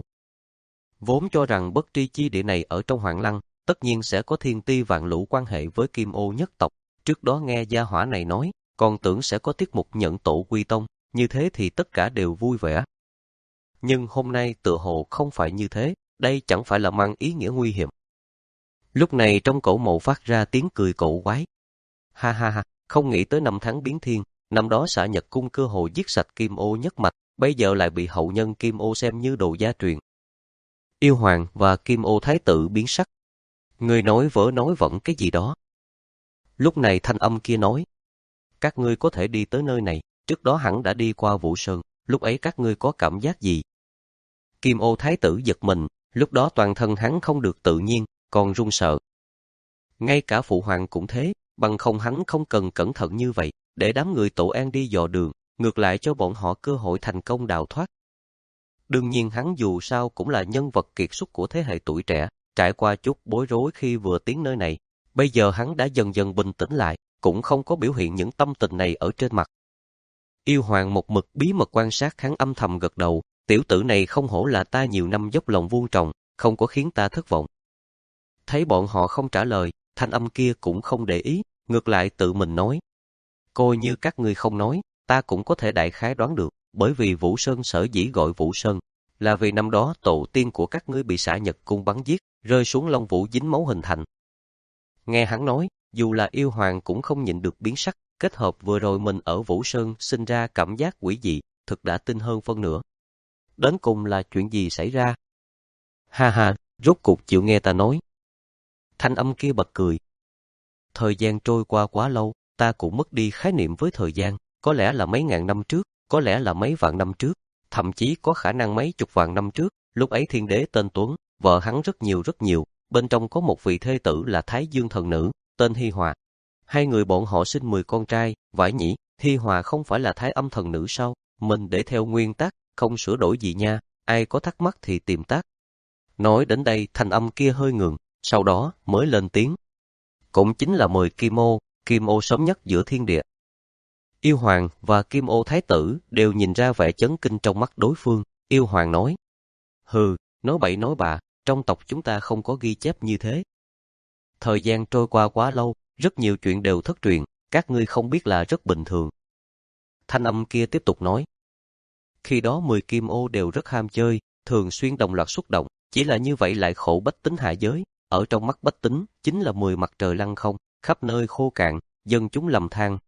Vốn cho rằng bất tri chi địa này ở trong Hoàng Lăng, tất nhiên sẽ có thiên ti vạn lũ quan hệ với Kim ô nhất tộc. Trước đó nghe gia hỏa này nói, còn tưởng sẽ có tiết mục nhận tổ quy tông, như thế thì tất cả đều vui vẻ. Nhưng hôm nay tựa hồ không phải như thế, đây chẳng phải là mang ý nghĩa nguy hiểm. Lúc này trong Cổ Mộ phát ra tiếng cười cổ quái. Ha ha ha, không nghĩ tới năm tháng biến thiên, năm đó xạ nhật cung cơ hồ giết sạch Kim ô nhất mạch, bây giờ lại bị hậu nhân Kim ô xem như đồ gia truyền. Yêu hoàng và Kim ô thái tử biến sắc. Người nói vỡ nói vẫn cái gì đó. Lúc này thanh âm kia nói. Các ngươi có thể đi tới nơi này, trước đó hẳn đã đi qua Vũ Sơn, lúc ấy các ngươi có cảm giác gì? Kim ô thái tử giật mình, lúc đó toàn thân hắn không được tự nhiên, còn run sợ. Ngay cả phụ hoàng cũng thế, bằng không hắn không cần cẩn thận như vậy, để đám người Tổ An đi dò đường, ngược lại cho bọn họ cơ hội thành công đào thoát. Đương nhiên hắn dù sao cũng là nhân vật kiệt xuất của thế hệ tuổi trẻ, trải qua chút bối rối khi vừa tiến nơi này, bây giờ hắn đã dần dần bình tĩnh lại, cũng không có biểu hiện những tâm tình này ở trên mặt. Yêu hoàng một mực bí mật quan sát hắn âm thầm gật đầu, tiểu tử này không hổ là ta nhiều năm dốc lòng vuông trồng, không có khiến ta thất vọng. Thấy bọn họ không trả lời, thanh âm kia cũng không để ý, ngược lại tự mình nói. Coi như các ngươi không nói, ta cũng có thể đại khái đoán được, bởi vì Vũ Sơn sở dĩ gọi Vũ Sơn, là vì năm đó tổ tiên của các ngươi bị xạ nhật cung bắn giết, rơi xuống Long Vũ dính máu hình thành. Nghe hắn nói, dù là yêu hoàng cũng không nhịn được biến sắc, kết hợp vừa rồi mình ở Vũ Sơn sinh ra cảm giác quỷ dị, thực đã tin hơn phân nửa. Đến cùng là chuyện gì xảy ra? Ha ha, rốt cục chịu nghe ta nói. Thanh âm kia bật cười. Thời gian trôi qua quá lâu, ta cũng mất đi khái niệm với thời gian, có lẽ là mấy ngàn năm trước, có lẽ là mấy vạn năm trước, thậm chí có khả năng mấy chục vạn năm trước, lúc ấy thiên đế tên Tuấn, vợ hắn rất nhiều rất nhiều, bên trong có một vị thê tử là Thái Dương thần nữ, tên Hi Hòa. Hai người bọn họ sinh mười con trai, vải nhỉ, Hi Hòa không phải là Thái Âm thần nữ sao? Mình để theo nguyên tắc, không sửa đổi gì nha, ai có thắc mắc thì tìm tác. Nói đến đây thanh âm kia hơi ngừng, sau đó mới lên tiếng. Cũng chính là mời Kim ô, Kim ô sớm nhất giữa thiên địa. Yêu hoàng và Kim ô thái tử đều nhìn ra vẻ chấn kinh trong mắt đối phương, yêu hoàng nói. Hừ, nói bậy nói bạ, trong tộc chúng ta không có ghi chép như thế. Thời gian trôi qua quá lâu, rất nhiều chuyện đều thất truyền, các ngươi không biết là rất bình thường. Thanh âm kia tiếp tục nói. Khi đó mười kim ô đều rất ham chơi, thường xuyên đồng loạt xuất động, chỉ là như vậy lại khổ bách tính hạ giới, ở trong mắt bách tính chính là mười mặt trời lăng không, khắp nơi khô cạn, dân chúng lầm than.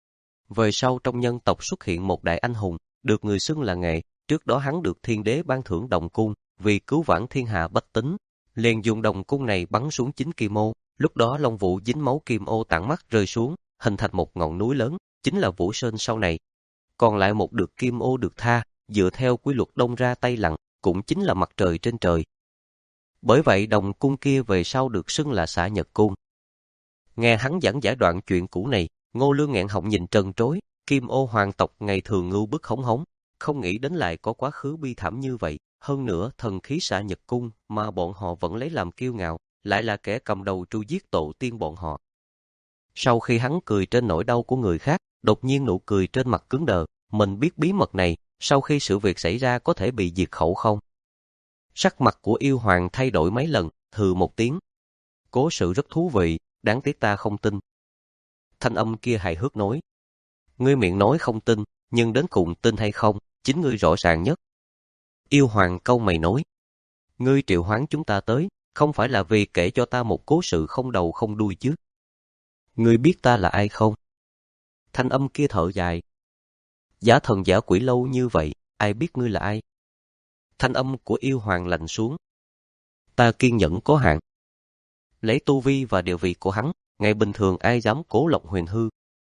Về sau trong nhân tộc xuất hiện một đại anh hùng, được người xưng là Nghệ, trước đó hắn được thiên đế ban thưởng đồng cung, vì cứu vãn thiên hạ bách tính, liền dùng đồng cung này bắn xuống chính kim ô, lúc đó Long Vũ dính máu kim ô tản mắt rơi xuống, hình thành một ngọn núi lớn, chính là Vũ Sơn sau này. Còn lại một được kim ô được tha, dựa theo quy luật đông ra tây lặn, cũng chính là mặt trời trên trời. Bởi vậy đồng cung kia về sau được xưng là Xạ Nhật Cung. Nghe hắn giảng giải đoạn chuyện cũ này, Ngô Lương nghẹn họng nhìn trân trối, kim ô hoàng tộc ngày thường ngưu bức hống hống, không nghĩ đến lại có quá khứ bi thảm như vậy. Hơn nữa thần khí Xạ Nhật Cung mà bọn họ vẫn lấy làm kiêu ngạo, lại là kẻ cầm đầu tru giết tổ tiên bọn họ. Sau khi hắn cười trên nỗi đau của người khác, đột nhiên nụ cười trên mặt cứng đờ, mình biết bí mật này, sau khi sự việc xảy ra có thể bị diệt khẩu không? Sắc mặt của yêu hoàng thay đổi mấy lần, hừ một tiếng. Cố sự rất thú vị, đáng tiếc ta không tin. Thanh âm kia hài hước nói. Ngươi miệng nói không tin, nhưng đến cùng tin hay không, chính ngươi rõ ràng nhất. Yêu hoàng câu mày nói. Ngươi triệu hoán chúng ta tới, không phải là vì kể cho ta một cố sự không đầu không đuôi chứ? Ngươi biết ta là ai không? Thanh âm kia thở dài. Giả thần giả quỷ lâu như vậy, ai biết ngươi là ai? Thanh âm của yêu hoàng lạnh xuống. Ta kiên nhẫn có hạn. Lấy tu vi và địa vị của hắn, ngày bình thường ai dám cố lộng huyền hư.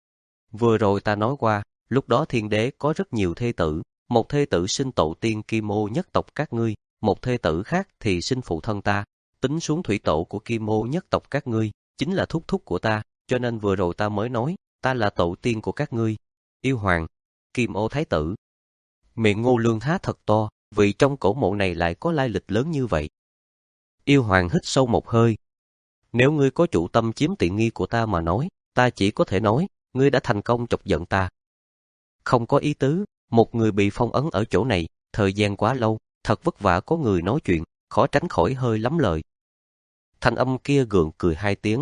Vừa rồi ta nói qua, lúc đó thiên đế có rất nhiều thê tử, một thê tử sinh tổ tiên Kim Ô nhất tộc các ngươi, một thê tử khác thì sinh phụ thân ta, tính xuống thủy tổ của Kim Ô nhất tộc các ngươi, chính là thúc thúc của ta, cho nên vừa rồi ta mới nói, ta là tổ tiên của các ngươi. Yêu hoàng, Kim Ô thái tử. Miệng Ngô Lương há thật to, vì trong cổ mộ này lại có lai lịch lớn như vậy. Yêu hoàng hít sâu một hơi. Nếu ngươi có chủ tâm chiếm tiện nghi của ta mà nói, ta chỉ có thể nói, ngươi đã thành công chọc giận ta. Không có ý tứ, một người bị phong ấn ở chỗ này, thời gian quá lâu, thật vất vả có người nói chuyện, khó tránh khỏi hơi lắm lời. Thanh âm kia gượng cười hai tiếng.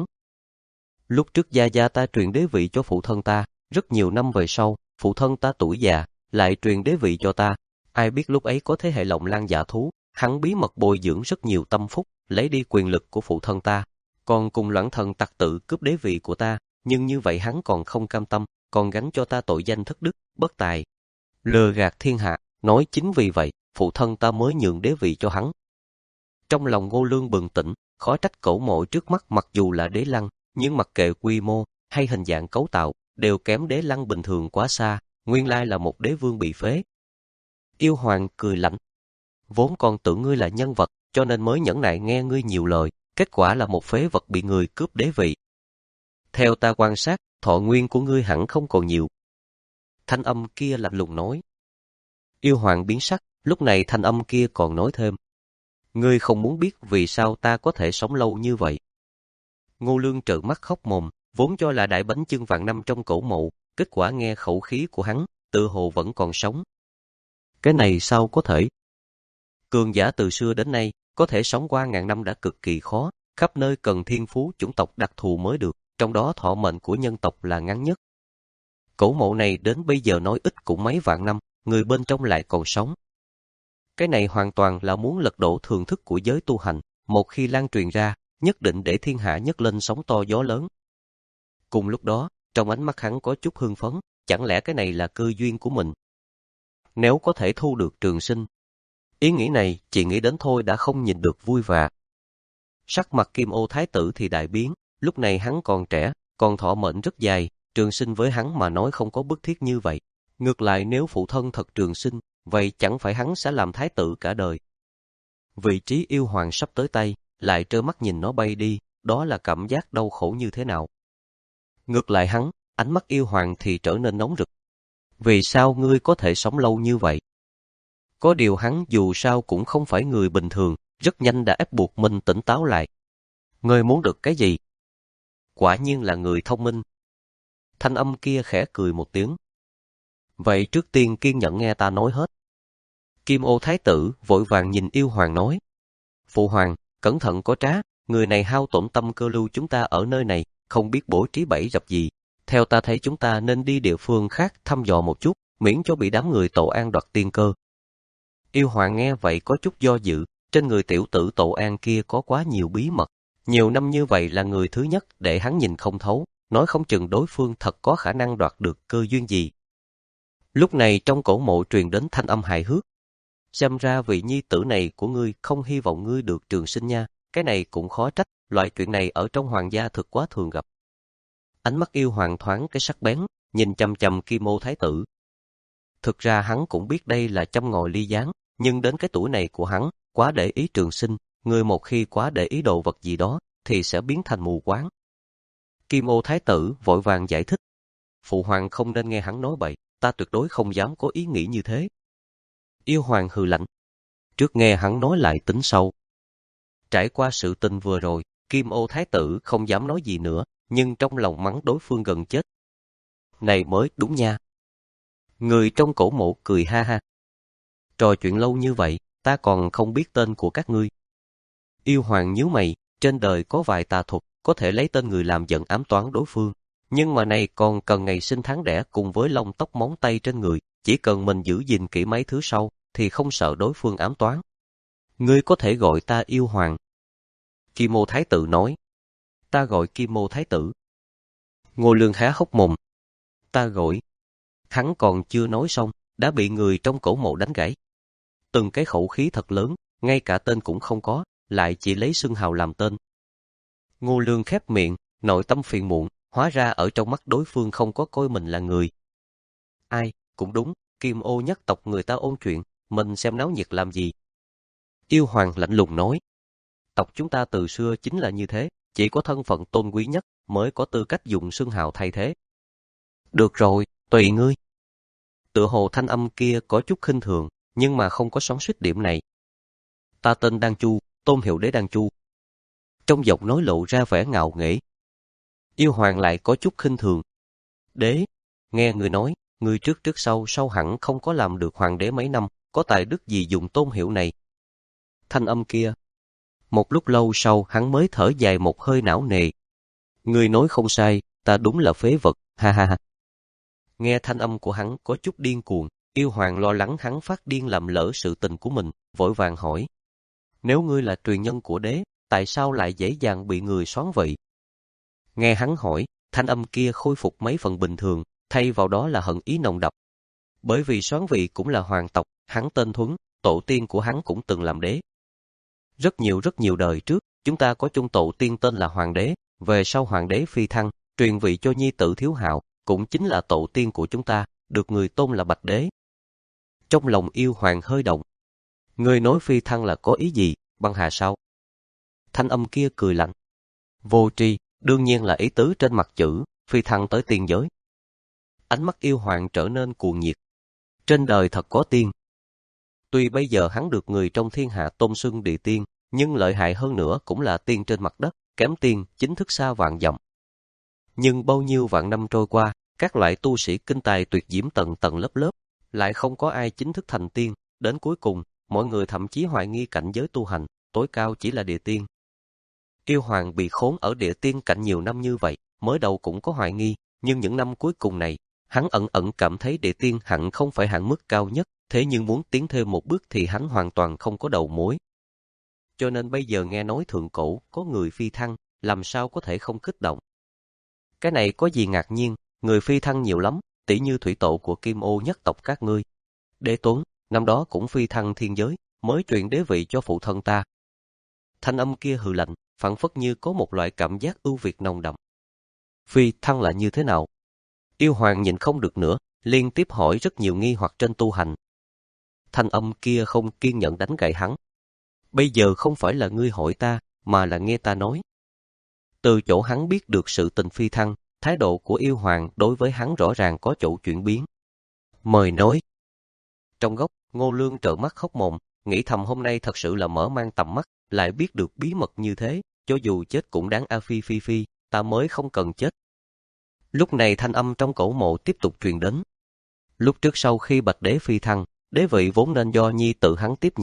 Lúc trước gia gia ta truyền đế vị cho phụ thân ta, rất nhiều năm về sau, phụ thân ta tuổi già, lại truyền đế vị cho ta. Ai biết lúc ấy có thế hệ Long Lang dạ thú, hắn bí mật bồi dưỡng rất nhiều tâm phúc, lấy đi quyền lực của phụ thân ta, còn cùng Loạn Thần tặc tự cướp đế vị của ta, nhưng như vậy hắn còn không cam tâm, còn gánh cho ta tội danh thất đức, bất tài, lừa gạt thiên hạ, nói chính vì vậy, phụ thân ta mới nhường đế vị cho hắn. Trong lòng Ngô Lương bừng tỉnh, khó trách cổ mộ trước mắt mặc dù là đế lăng, nhưng mặc kệ quy mô hay hình dạng cấu tạo, đều kém đế lăng bình thường quá xa, nguyên lai là một đế vương bị phế. Yêu hoàng cười lạnh. Vốn còn tưởng ngươi là nhân vật, cho nên mới nhẫn nại nghe ngươi nhiều lời, kết quả là một phế vật bị người cướp đế vị. Theo ta quan sát, thọ nguyên của ngươi hẳn không còn nhiều. Thanh âm kia lạnh lùng nói. Yêu hoàng biến sắc, lúc này thanh âm kia còn nói thêm. Ngươi không muốn biết vì sao ta có thể sống lâu như vậy. Ngô Lương trợn mắt khóc mồm, vốn cho là đại bánh chưng vạn năm trong cổ mộ, kết quả nghe khẩu khí của hắn, tự hồ vẫn còn sống. Cái này sao có thể? Cường giả từ xưa đến nay, có thể sống qua ngàn năm đã cực kỳ khó, khắp nơi cần thiên phú chủng tộc đặc thù mới được, trong đó thọ mệnh của nhân tộc là ngắn nhất. Cổ mộ này đến bây giờ nói ít cũng mấy vạn năm, người bên trong lại còn sống. Cái này hoàn toàn là muốn lật đổ thường thức của giới tu hành, một khi lan truyền ra, nhất định để thiên hạ nhấc lên sóng to gió lớn. Cùng lúc đó, trong ánh mắt hắn có chút hưng phấn, chẳng lẽ cái này là cơ duyên của mình? Nếu có thể thu được trường sinh, ý nghĩ này chỉ nghĩ đến thôi đã không nhìn được vui vẻ. Sắc mặt Kim Ô thái tử thì đại biến, lúc này hắn còn trẻ, còn thọ mệnh rất dài, trường sinh với hắn mà nói không có bức thiết như vậy. Ngược lại nếu phụ thân thật trường sinh, vậy chẳng phải hắn sẽ làm thái tử cả đời. Vị trí yêu hoàng sắp tới tay, lại trơ mắt nhìn nó bay đi, đó là cảm giác đau khổ như thế nào. Ngược lại hắn, ánh mắt yêu hoàng thì trở nên nóng rực. Vì sao ngươi có thể sống lâu như vậy? Có điều hắn dù sao cũng không phải người bình thường, rất nhanh đã ép buộc mình tỉnh táo lại. Ngươi muốn được cái gì? Quả nhiên là người thông minh. Thanh âm kia khẽ cười một tiếng. Vậy trước tiên kiên nhẫn nghe ta nói hết. Kim Ô thái tử vội vàng nhìn yêu hoàng nói. Phụ hoàng, cẩn thận có trá, người này hao tổn tâm cơ lưu chúng ta ở nơi này, không biết bố trí bẫy rập gì. Theo ta thấy chúng ta nên đi địa phương khác thăm dò một chút, miễn cho bị đám người Tổ An đoạt tiên cơ. Yêu hoàng nghe vậy có chút do dự, trên người tiểu tử Tổ An kia có quá nhiều bí mật. Nhiều năm như vậy là người thứ nhất để hắn nhìn không thấu, nói không chừng đối phương thật có khả năng đoạt được cơ duyên gì. Lúc này trong cổ mộ truyền đến thanh âm hài hước. Xem ra vị nhi tử này của ngươi không hy vọng ngươi được trường sinh nha, cái này cũng khó trách, loại chuyện này ở trong hoàng gia thực quá thường gặp. Ánh mắt yêu hoàng thoáng cái sắc bén, nhìn chằm chằm Kim Ô Thái tử. Thực ra hắn cũng biết đây là châm ngòi ly gián, nhưng đến cái tuổi này của hắn, quá để ý trường sinh, người một khi quá để ý đồ vật gì đó, thì sẽ biến thành mù quáng. Kim Ô Thái tử vội vàng giải thích. Phụ hoàng không nên nghe hắn nói bậy, ta tuyệt đối không dám có ý nghĩ như thế. Yêu hoàng hừ lạnh. Trước nghe hắn nói lại tính sau. Trải qua sự tình vừa rồi, Kim Ô Thái tử không dám nói gì nữa, nhưng trong lòng mắng đối phương gần chết. Này mới đúng nha. Người trong cổ mộ cười ha ha. Trò chuyện lâu như vậy, ta còn không biết tên của các ngươi. Yêu hoàng nhíu mày, trên đời có vài tà thuật, có thể lấy tên người làm giận ám toán đối phương. Nhưng mà này còn cần ngày sinh tháng đẻ cùng với lông tóc móng tay trên người, chỉ cần mình giữ gìn kỹ mấy thứ sau, thì không sợ đối phương ám toán. Ngươi có thể gọi ta yêu hoàng. Kim Ô Thái tử nói. Ta gọi Kim Ô Thái tử. Ngô Lương há hốc mồm. Ta gọi. Hắn còn chưa nói xong, đã bị người trong cổ mộ đánh gãy. Từng cái khẩu khí thật lớn, ngay cả tên cũng không có, lại chỉ lấy xưng hào làm tên. Ngô Lương khép miệng, nội tâm phiền muộn, hóa ra ở trong mắt đối phương không có coi mình là người. Ai, cũng đúng, Kim Ô nhất tộc người ta ôn chuyện, mình xem náo nhiệt làm gì. Yêu hoàng lạnh lùng nói. Tộc chúng ta từ xưa chính là như thế, chỉ có thân phận tôn quý nhất mới có tư cách dùng xưng hào thay thế. Được rồi, tùy ngươi. Tựa hồ thanh âm kia có chút khinh thường, nhưng mà không có xoắn xuýt điểm này. Ta tên Đan Chu, tôn hiệu đế Đan Chu. Trong giọng nói lộ ra vẻ ngạo nghễ. Yêu hoàng lại có chút khinh thường. Đế, nghe người nói, người trước trước sau sau hẳn không có làm được hoàng đế mấy năm, có tài đức gì dùng tôn hiệu này. Thanh âm kia. Một lúc lâu sau hắn mới thở dài một hơi não nề. Người nói không sai, ta đúng là phế vật, ha ha ha. Nghe thanh âm của hắn có chút điên cuồng, yêu hoàng lo lắng hắn phát điên làm lỡ sự tình của mình, vội vàng hỏi. Nếu ngươi là truyền nhân của đế, tại sao lại dễ dàng bị người soán vị? Nghe hắn hỏi, thanh âm kia khôi phục mấy phần bình thường, thay vào đó là hận ý nồng đậm. Bởi vì soán vị cũng là hoàng tộc, hắn tên Thuấn, tổ tiên của hắn cũng từng làm đế. Rất nhiều rất nhiều đời trước, chúng ta có chung tổ tiên tên là hoàng đế, về sau hoàng đế phi thăng, truyền vị cho nhi tử Thiếu Hạo, cũng chính là tổ tiên của chúng ta, được người tôn là Bạch Đế. Trong lòng yêu hoàng hơi động. Người nói phi thăng là có ý gì, băng hà sao? Thanh âm kia cười lạnh. Vô tri, đương nhiên là ý tứ trên mặt chữ, phi thăng tới tiên giới. Ánh mắt yêu hoàng trở nên cuồng nhiệt. Trên đời thật có tiên. Tuy bây giờ hắn được người trong thiên hạ tôn xưng địa tiên, nhưng lợi hại hơn nữa cũng là tiên trên mặt đất, kém tiên chính thức xa vạn dặm. Nhưng bao nhiêu vạn năm trôi qua, các loại tu sĩ kinh tài tuyệt diễm tầng tầng lớp lớp, lại không có ai chính thức thành tiên, đến cuối cùng, mọi người thậm chí hoài nghi cảnh giới tu hành, tối cao chỉ là địa tiên. Yêu hoàng bị khốn ở địa tiên cảnh nhiều năm như vậy, mới đầu cũng có hoài nghi, nhưng những năm cuối cùng này, hắn ẩn ẩn cảm thấy địa tiên hẳn không phải hạn mức cao nhất, thế nhưng muốn tiến thêm một bước thì hắn hoàn toàn không có đầu mối. Cho nên bây giờ nghe nói thượng cổ có người phi thăng, làm sao có thể không kích động. Cái này có gì ngạc nhiên, người phi thăng nhiều lắm, tỉ như thủy tổ của Kim Ô nhất tộc các ngươi. Đế Tuấn, năm đó cũng phi thăng thiên giới, mới truyền đế vị cho phụ thân ta. Thanh âm kia hừ lạnh, phảng phất như có một loại cảm giác ưu việt nồng đậm. Phi thăng là như thế nào? Yêu hoàng nhịn không được nữa, liên tiếp hỏi rất nhiều nghi hoặc trên tu hành. Thanh âm kia không kiên nhẫn đánh gậy hắn. Bây giờ không phải là ngươi hỏi ta, mà là nghe ta nói. Từ chỗ hắn biết được sự tình phi thăng, thái độ của yêu hoàng đối với hắn rõ ràng có chỗ chuyển biến. Mời nói. Trong góc, Ngô Lương trợn mắt khóc mồm, nghĩ thầm hôm nay thật sự là mở mang tầm mắt, lại biết được bí mật như thế, cho dù chết cũng đáng a phi phi phi, ta mới không cần chết. Lúc này thanh âm trong cổ mộ tiếp tục truyền đến. Lúc trước sau khi Bạch Đế phi thăng, đế vị vốn nên do nhi tự hắn tiếp nhận,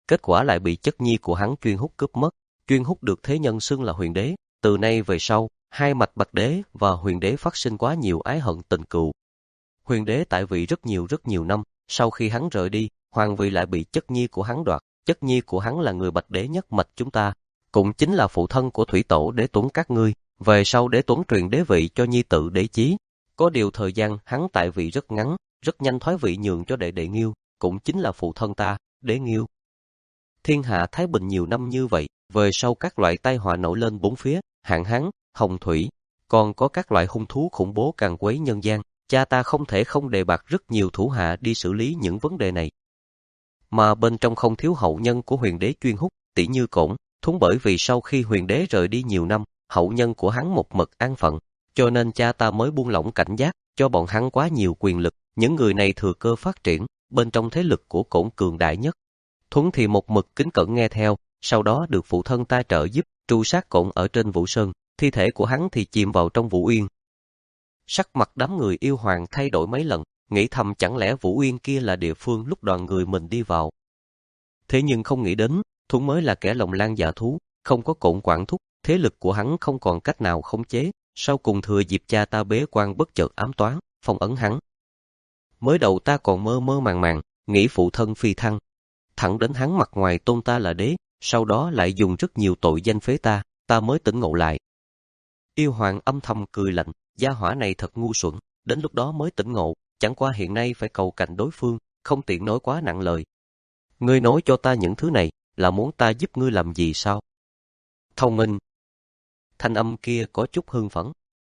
kết quả lại bị chất nhi của hắn Chuyên Húc cướp mất. Chuyên Húc được thế nhân xưng là Huyền Đế, từ nay về sau, hai mạch Bạch Đế và Huyền Đế phát sinh quá nhiều ái hận tình cừu. Huyền Đế tại vị rất nhiều rất nhiều năm, sau khi hắn rời đi, hoàng vị lại bị chất nhi của hắn đoạt. Chất nhi của hắn là người Bạch Đế nhất mạch chúng ta, cũng chính là phụ thân của thủy tổ Đế Tuấn các ngươi. Về sau Đế Tuấn truyền đế vị cho nhi tự Đế Chí. Có điều thời gian hắn tại vị rất ngắn, rất nhanh thoái vị nhường cho đệ đệ Nghiêu, cũng chính là phụ thân ta, Đế Nghiêu. Thiên hạ thái bình nhiều năm như vậy, về sau các loại tai họa nổi lên bốn phía, hạn hán, hồng thủy, còn có các loại hung thú khủng bố càn quấy nhân gian, cha ta không thể không đề bạt rất nhiều thủ hạ đi xử lý những vấn đề này. Mà bên trong không thiếu hậu nhân của Huyền Đế Chuyên Húc, tỷ như Cổn, Thúng, bởi vì sau khi Huyền Đế rời đi nhiều năm, hậu nhân của hắn một mực an phận, cho nên cha ta mới buông lỏng cảnh giác, cho bọn hắn quá nhiều quyền lực, những người này thừa cơ phát triển, bên trong thế lực của Cổn cường đại nhất. Thuấn thì một mực kính cẩn nghe theo, sau đó được phụ thân ta trợ giúp, tru sát Cổn ở trên Vũ Sơn, thi thể của hắn thì chìm vào trong Vũ Uyên. Sắc mặt đám người yêu hoàng thay đổi mấy lần, nghĩ thầm chẳng lẽ Vũ Uyên kia là địa phương lúc đoàn người mình đi vào. Thế nhưng không nghĩ đến, Thuấn mới là kẻ lòng lang dạ thú, không có Cổn quản thúc, thế lực của hắn không còn cách nào khống chế, sau cùng thừa dịp cha ta bế quan bất chợt ám toán, phong ấn hắn. Mới đầu ta còn mơ mơ màng màng, nghĩ phụ thân phi thăng, thẳng đến hắn mặt ngoài tôn ta là đế, sau đó lại dùng rất nhiều tội danh phế ta, ta mới tỉnh ngộ lại. Yêu hoàng âm thầm cười lạnh, gia hỏa này thật ngu xuẩn, đến lúc đó mới tỉnh ngộ, chẳng qua hiện nay phải cầu cạnh đối phương, không tiện nói quá nặng lời. Ngươi nói cho ta những thứ này, là muốn ta giúp ngươi làm gì sao? Thông minh. Thanh âm kia có chút hưng phấn.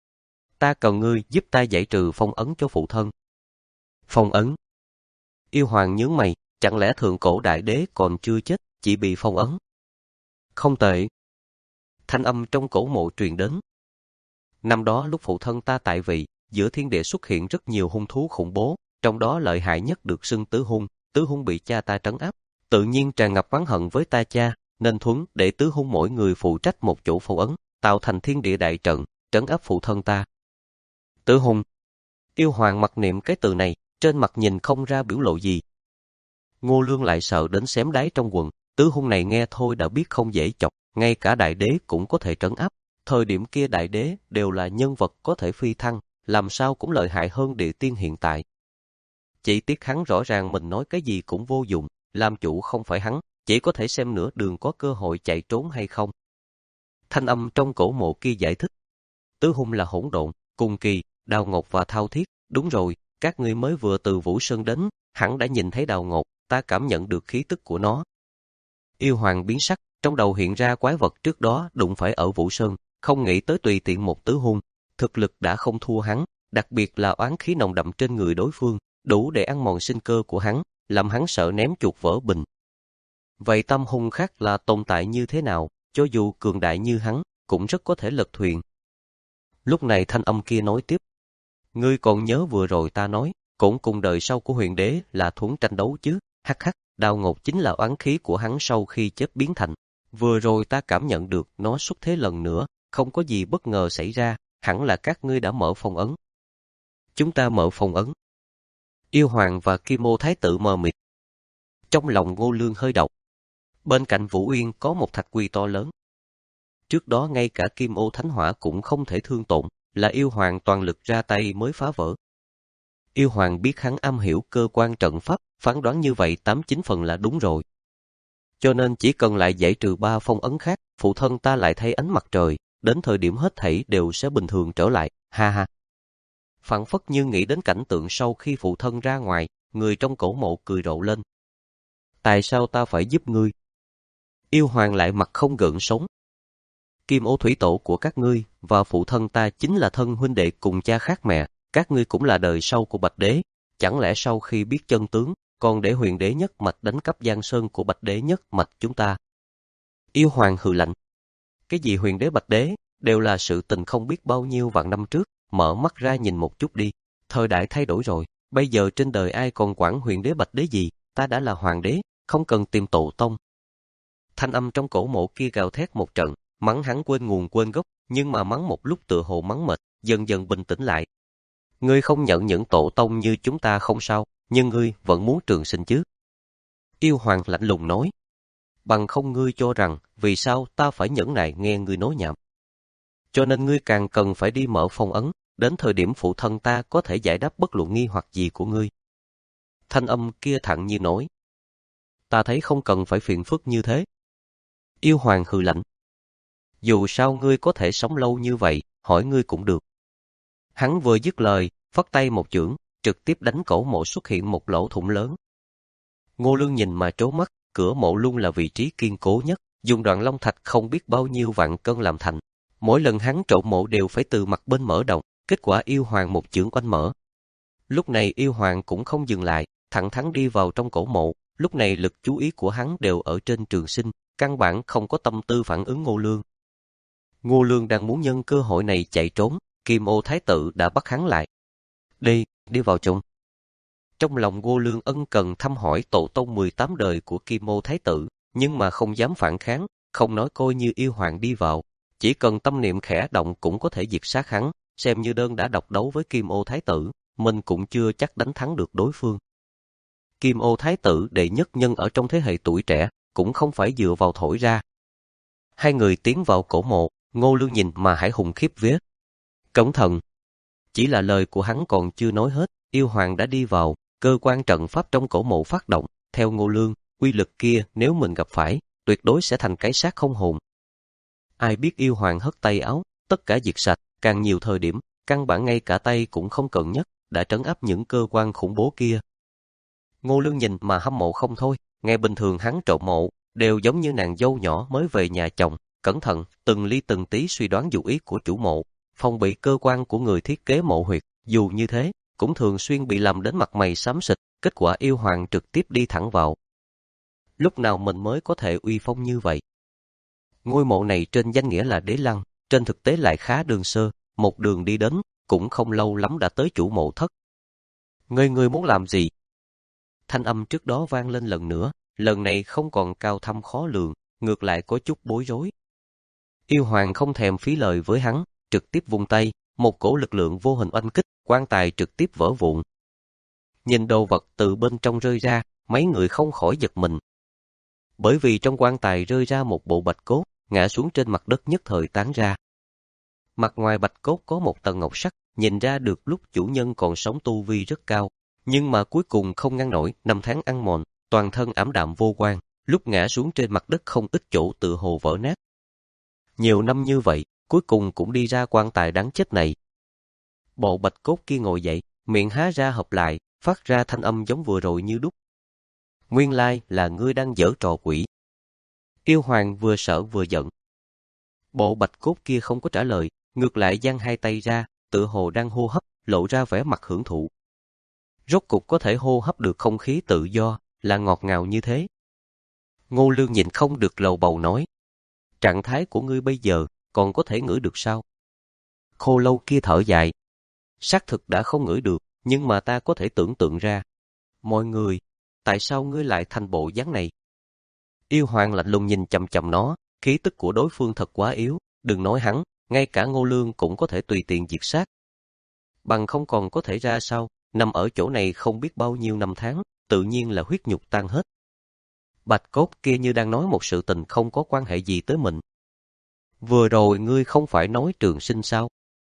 Ta cần ngươi giúp ta giải trừ phong ấn cho phụ thân. Phong ấn. Yêu hoàng nhướng mày, chẳng lẽ thượng cổ đại đế còn chưa chết, chỉ bị phong ấn? Không tệ. Thanh âm trong cổ mộ truyền đến. Năm đó lúc phụ thân ta tại vị, giữa thiên địa xuất hiện rất nhiều hung thú khủng bố, trong đó lợi hại nhất được xưng Tứ Hung, Tứ Hung bị cha ta trấn áp, tự nhiên tràn ngập oán hận với ta cha, nên Thuấn để Tứ Hung mỗi người phụ trách một chỗ phong ấn, tạo thành thiên địa đại trận, trấn áp phụ thân ta. Tứ Hung. Yêu hoàng mặc niệm cái từ này, trên mặt nhìn không ra biểu lộ gì. Ngô Lương lại sợ đến xém đáy trong quần, Tứ Hung này nghe thôi đã biết không dễ chọc, ngay cả đại đế cũng có thể trấn áp. Thời điểm kia đại đế đều là nhân vật có thể phi thăng, làm sao cũng lợi hại hơn địa tiên hiện tại. Chỉ tiếc hắn rõ ràng mình nói cái gì cũng vô dụng, làm chủ không phải hắn, chỉ có thể xem nửa đường có cơ hội chạy trốn hay không. Thanh âm trong cổ mộ kia giải thích. Tứ Hung là hỗn độn, Cung Kỳ, Đào Ngột và Thao Thiết, đúng rồi, các ngươi mới vừa từ Vũ Sơn đến, hẳn đã nhìn thấy Đào Ngột, ta cảm nhận được khí tức của nó. Yêu hoàng biến sắc, trong đầu hiện ra quái vật trước đó đụng phải ở Vũ Sơn, không nghĩ tới tùy tiện một Tứ Hung, thực lực đã không thua hắn, đặc biệt là oán khí nồng đậm trên người đối phương, đủ để ăn mòn sinh cơ của hắn, làm hắn sợ ném chuột vỡ bình. Vậy tâm hung khác là tồn tại như thế nào, cho dù cường đại như hắn, cũng rất có thể lật thuyền. Lúc này thanh âm kia nói tiếp. Ngươi còn nhớ vừa rồi ta nói, cũng cùng đời sau của huyền đế là Thuấn tranh đấu chứ, hắc hắc, Đào Ngột chính là oán khí của hắn sau khi chết biến thành. Vừa rồi ta cảm nhận được nó xuất thế lần nữa, không có gì bất ngờ xảy ra, hẳn là các ngươi đã mở phong ấn. Chúng ta mở phong ấn. Yêu hoàng và Kim Ô Thái tử mờ mịt. Trong lòng Ngô Lương hơi động. Bên cạnh Vũ Uyên có một thạch quy to lớn. Trước đó ngay cả Kim Ô Thánh Hỏa cũng không thể thương tổn, là yêu hoàng toàn lực ra tay mới phá vỡ. Yêu hoàng biết hắn am hiểu cơ quan trận pháp, phán đoán như vậy tám chín phần là đúng rồi. Cho nên chỉ cần lại giải trừ ba phong ấn khác, phụ thân ta lại thấy ánh mặt trời, đến thời điểm hết thảy đều sẽ bình thường trở lại, ha ha. Phảng phất như nghĩ đến cảnh tượng sau khi phụ thân ra ngoài, người trong cổ mộ cười rộ lên. Tại sao ta phải giúp ngươi? Yêu hoàng lại mặt không gợn sóng. Kim Ô thủy tổ của các ngươi và phụ thân ta chính là thân huynh đệ cùng cha khác mẹ, các ngươi cũng là đời sau của Bạch Đế, chẳng lẽ sau khi biết chân tướng, còn để huyền đế nhất mạch đánh cắp Giang Sơn của Bạch Đế nhất mạch chúng ta? Yêu hoàng hừ lạnh. Cái gì huyền đế Bạch Đế, đều là sự tình không biết bao nhiêu vạn năm trước, mở mắt ra nhìn một chút đi, thời đại thay đổi rồi, bây giờ trên đời ai còn quản huyền đế Bạch Đế gì, ta đã là hoàng đế, không cần tìm tổ tông. Thanh âm trong cổ mộ kia gào thét một trận, mắng hắn quên nguồn quên gốc, nhưng mà mắng một lúc tựa hồ mắng mệt, dần dần bình tĩnh lại. Ngươi không nhận những tổ tông như chúng ta không sao, nhưng ngươi vẫn muốn trường sinh chứ? Yêu hoàng lạnh lùng nói. Bằng không ngươi cho rằng, vì sao ta phải nhẫn nại nghe ngươi nói nhảm. Cho nên ngươi càng cần phải đi mở phong ấn, đến thời điểm phụ thân ta có thể giải đáp bất luận nghi hoặc gì của ngươi. Thanh âm kia thẳng như nói. Ta thấy không cần phải phiền phức như thế. Yêu hoàng hừ lạnh. Dù sao ngươi có thể sống lâu như vậy, hỏi ngươi cũng được. Hắn vừa dứt lời, phất tay một chưởng, trực tiếp đánh cổ mộ xuất hiện một lỗ thủng lớn. Ngô Lương nhìn mà trố mắt, cửa mộ luôn là vị trí kiên cố nhất, dùng đoạn long thạch không biết bao nhiêu vạn cân làm thành. Mỗi lần hắn trộn mộ đều phải từ mặt bên mở động, kết quả yêu hoàng một chưởng oanh mở. Lúc này yêu hoàng cũng không dừng lại, thẳng thắn đi vào trong cổ mộ, lúc này lực chú ý của hắn đều ở trên Trường Sinh, căn bản không có tâm tư phản ứng Ngô Lương. Ngô Lương đang muốn nhân cơ hội này chạy trốn, Kim Ô Thái tử đã bắt hắn lại. Đi, đi vào trong. Trong lòng Ngô Lương ân cần thăm hỏi tổ tông mười tám đời của Kim Ô Thái tử, nhưng mà không dám phản kháng, không nói coi như yêu hoàng đi vào, chỉ cần tâm niệm khẽ động cũng có thể diệt sát hắn, xem như đơn đã độc đấu với Kim Ô Thái tử, mình cũng chưa chắc đánh thắng được đối phương. Kim Ô Thái tử đệ nhất nhân ở trong thế hệ tuổi trẻ, cũng không phải dựa vào thổi ra. Hai người tiến vào cổ mộ, Ngô Lương nhìn mà hải hùng khiếp vía. Cẩn thận! Chỉ là lời của hắn còn chưa nói hết, yêu hoàng đã đi vào, cơ quan trận pháp trong cổ mộ phát động, theo Ngô Lương, uy lực kia nếu mình gặp phải, tuyệt đối sẽ thành cái xác không hồn. Ai biết yêu hoàng hất tay áo, tất cả diệt sạch, càng nhiều thời điểm, căn bản ngay cả tay cũng không cần nhất, đã trấn áp những cơ quan khủng bố kia. Ngô Lương nhìn mà hâm mộ không thôi, ngày bình thường hắn trộn mộ, đều giống như nàng dâu nhỏ mới về nhà chồng, cẩn thận, từng ly từng tí suy đoán dụ ý của chủ mộ, phòng bị cơ quan của người thiết kế mộ huyệt, dù như thế, cũng thường xuyên bị làm đến mặt mày xám xịt, kết quả yêu hoàng trực tiếp đi thẳng vào. Lúc nào mình mới có thể uy phong như vậy? Ngôi mộ này trên danh nghĩa là đế lăng, trên thực tế lại khá đường sơ, một đường đi đến, cũng không lâu lắm đã tới chủ mộ thất. Ngươi ngươi muốn làm gì? Thanh âm trước đó vang lên lần nữa, lần này không còn cao thâm khó lường, ngược lại có chút bối rối. Yêu hoàng không thèm phí lời với hắn, trực tiếp vung tay, một cổ lực lượng vô hình oanh kích, quan tài trực tiếp vỡ vụn. Nhìn đồ vật từ bên trong rơi ra, mấy người không khỏi giật mình. Bởi vì trong quan tài rơi ra một bộ bạch cốt, ngã xuống trên mặt đất nhất thời tán ra. Mặt ngoài bạch cốt có một tầng ngọc sắc, nhìn ra được lúc chủ nhân còn sống tu vi rất cao, nhưng mà cuối cùng không ngăn nổi, năm tháng ăn mòn, toàn thân ảm đạm vô quang, lúc ngã xuống trên mặt đất không ít chỗ tự hồ vỡ nát. Nhiều năm như vậy, cuối cùng cũng đi ra quan tài đáng chết này. Bộ bạch cốt kia ngồi dậy, miệng há ra hợp lại, phát ra thanh âm giống vừa rồi như đúc. Nguyên lai là ngươi đang giở trò quỷ. Yêu hoàng vừa sợ vừa giận. Bộ bạch cốt kia không có trả lời, ngược lại giang hai tay ra, tự hồ đang hô hấp, lộ ra vẻ mặt hưởng thụ. Rốt cục có thể hô hấp được không khí tự do, là ngọt ngào như thế. Ngô Lương nhìn không được lầu bầu nói. Trạng thái của ngươi bây giờ, còn có thể ngửi được sao? Khô lâu kia thở dài. Xác thực đã không ngửi được, nhưng mà ta có thể tưởng tượng ra. Mọi người, tại sao ngươi lại thành bộ dáng này? Yêu hoàng lạnh lùng nhìn chằm chằm nó, khí tức của đối phương thật quá yếu, đừng nói hắn, ngay cả Ngô Lương cũng có thể tùy tiện diệt sát. Bằng không còn có thể ra sao, nằm ở chỗ này không biết bao nhiêu năm tháng, tự nhiên là huyết nhục tan hết. Bạch cốt kia như đang nói một sự tình không có quan hệ gì tới mình. Vừa rồi ngươi không phải nói Trường Sinh sao?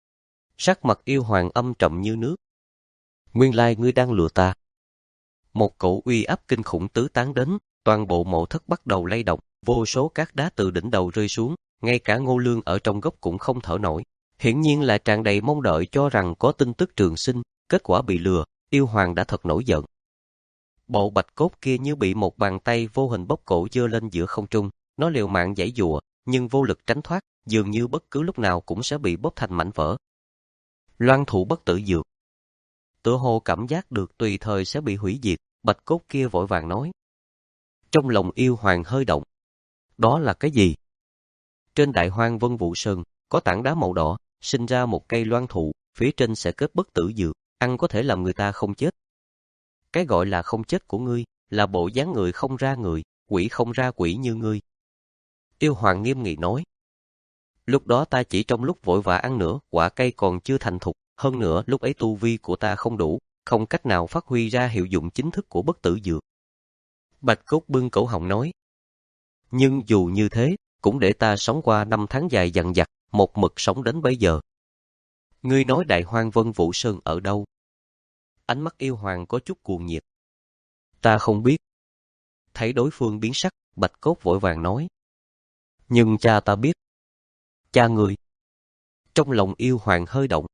Sắc mặt yêu hoàng âm trầm như nước. Nguyên lai ngươi đang lừa ta. Một cỗ uy áp kinh khủng tứ tán đến, toàn bộ mộ thất bắt đầu lay động, vô số cát đá từ đỉnh đầu rơi xuống, ngay cả Ngô Lương ở trong góc cũng không thở nổi. Hiển nhiên là tràn đầy mong đợi cho rằng có tin tức Trường Sinh, kết quả bị lừa, yêu hoàng đã thật nổi giận. Bộ bạch cốt kia như bị một bàn tay vô hình bóp cổ giơ lên giữa không trung, nó liều mạng giãy giụa, nhưng vô lực tránh thoát, dường như bất cứ lúc nào cũng sẽ bị bóp thành mảnh vỡ. Loan thủ bất tử dược. Tựa hồ cảm giác được tùy thời sẽ bị hủy diệt, bạch cốt kia vội vàng nói. Trong lòng yêu hoàng hơi động. Đó là cái gì? Trên đại hoang Vân Vũ Sơn, có tảng đá màu đỏ, sinh ra một cây loan thụ, phía trên sẽ kết bất tử dược, ăn có thể làm người ta không chết. Cái gọi là không chết của ngươi, là bộ dáng người không ra người, quỷ không ra quỷ như ngươi. Yêu hoàng nghiêm nghị nói. Lúc đó ta chỉ trong lúc vội vã ăn nữa, quả cây còn chưa thành thục, hơn nữa lúc ấy tu vi của ta không đủ, không cách nào phát huy ra hiệu dụng chính thức của bất tử dược. Bạch cốt bưng cổ họng nói. Nhưng dù như thế, cũng để ta sống qua năm tháng dài dằng dặc, một mực sống đến bây giờ. Ngươi nói Đại Hoang Vân Vũ Sơn ở đâu? Ánh mắt yêu hoàng có chút cuồng nhiệt. Ta không biết. Thấy đối phương biến sắc, Bạch Cốt vội vàng nói. Nhưng cha ta biết. Cha người. Trong lòng yêu hoàng hơi động.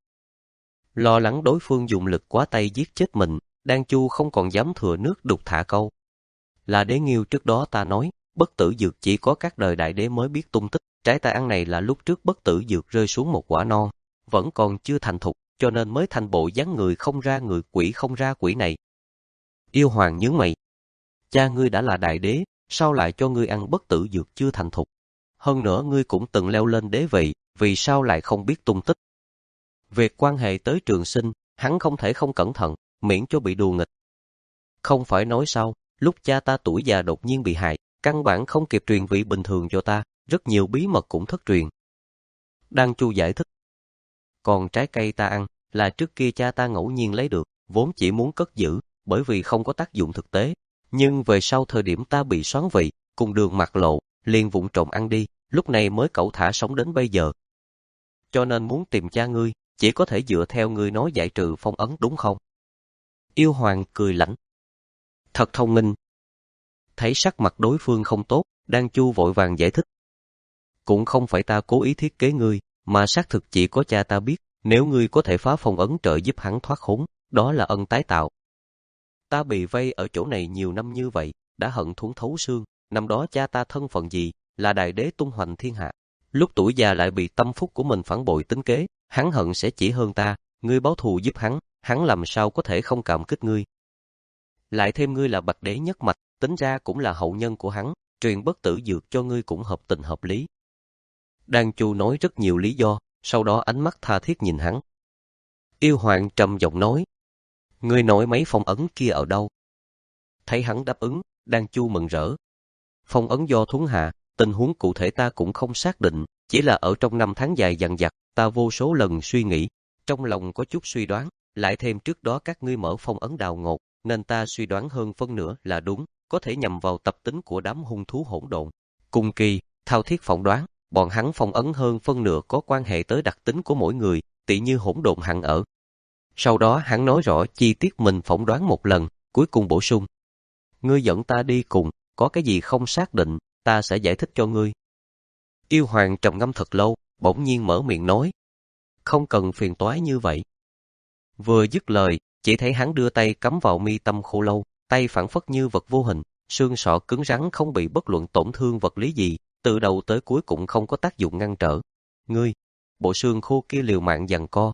Lo lắng đối phương dùng lực quá tay giết chết mình, Đan Chu không còn dám thừa nước đục thả câu. Là Đế Nghiêu trước đó ta nói, bất tử dược chỉ có các đời đại đế mới biết tung tích. Trái ta ăn này là lúc trước bất tử dược rơi xuống một quả non, vẫn còn chưa thành thục, cho nên mới thành bộ dáng người không ra người, quỷ không ra quỷ này. Yêu hoàng nhướng mày. Cha ngươi đã là đại đế, sao lại cho ngươi ăn bất tử dược chưa thành thục? Hơn nữa ngươi cũng từng leo lên đế vị, vì sao lại không biết tung tích? Việc quan hệ tới trường sinh, hắn không thể không cẩn thận, miễn cho bị đùa nghịch. Không phải nói sao, lúc cha ta tuổi già đột nhiên bị hại, căn bản không kịp truyền vị bình thường cho ta, rất nhiều bí mật cũng thất truyền. Đan Chu giải thích. Còn trái cây ta ăn, là trước kia cha ta ngẫu nhiên lấy được, vốn chỉ muốn cất giữ, bởi vì không có tác dụng thực tế. Nhưng về sau thời điểm ta bị xoán vị, cùng đường mặt lộ, liền vụng trộm ăn đi, lúc này mới cẩu thả sống đến bây giờ. Cho nên muốn tìm cha ngươi, chỉ có thể dựa theo ngươi nói giải trừ phong ấn đúng không? Yêu hoàng cười lạnh. Thật thông minh. Thấy sắc mặt đối phương không tốt, Đan Chu vội vàng giải thích. Cũng không phải ta cố ý thiết kế ngươi, mà xác thực chỉ có cha ta biết, nếu ngươi có thể phá phong ấn trợ giúp hắn thoát khốn, đó là ân tái tạo. Ta bị vây ở chỗ này nhiều năm như vậy, đã hận thủng thấu xương, năm đó cha ta thân phận gì, là đại đế tung hoành thiên hạ. Lúc tuổi già lại bị tâm phúc của mình phản bội tính kế, hắn hận sẽ chỉ hơn ta, ngươi báo thù giúp hắn, hắn làm sao có thể không cảm kích ngươi. Lại thêm ngươi là bạch đế nhất mạch, tính ra cũng là hậu nhân của hắn, truyền bất tử dược cho ngươi cũng hợp tình hợp lý. Đan Chu nói rất nhiều lý do, sau đó ánh mắt tha thiết nhìn hắn. Yêu hoàng trầm giọng nói, ngươi nói mấy phong ấn kia ở đâu? Thấy hắn đáp ứng, Đan Chu mừng rỡ. Phong ấn do thuấn hạ, tình huống cụ thể ta cũng không xác định, chỉ là ở trong năm tháng dài dằng dặc, ta vô số lần suy nghĩ, trong lòng có chút suy đoán, lại thêm trước đó các ngươi mở phong ấn đào ngột, nên ta suy đoán hơn phân nửa là đúng, có thể nhằm vào tập tính của đám hung thú hỗn độn. Cung Kỳ, thao thiết phỏng đoán, bọn hắn phong ấn hơn phân nửa có quan hệ tới đặc tính của mỗi người, tỉ như hỗn độn hẳn ở. Sau đó hắn nói rõ chi tiết mình phỏng đoán một lần, cuối cùng bổ sung. Ngươi dẫn ta đi cùng, có cái gì không xác định, ta sẽ giải thích cho ngươi. Yêu hoàng trầm ngâm thật lâu, bỗng nhiên mở miệng nói. Không cần phiền toái như vậy. Vừa dứt lời, chỉ thấy hắn đưa tay cắm vào mi tâm khô lâu, tay phảng phất như vật vô hình, xương sọ cứng rắn không bị bất luận tổn thương vật lý gì, từ đầu tới cuối cũng không có tác dụng ngăn trở. Ngươi, bộ xương khô kia liều mạng giằng co.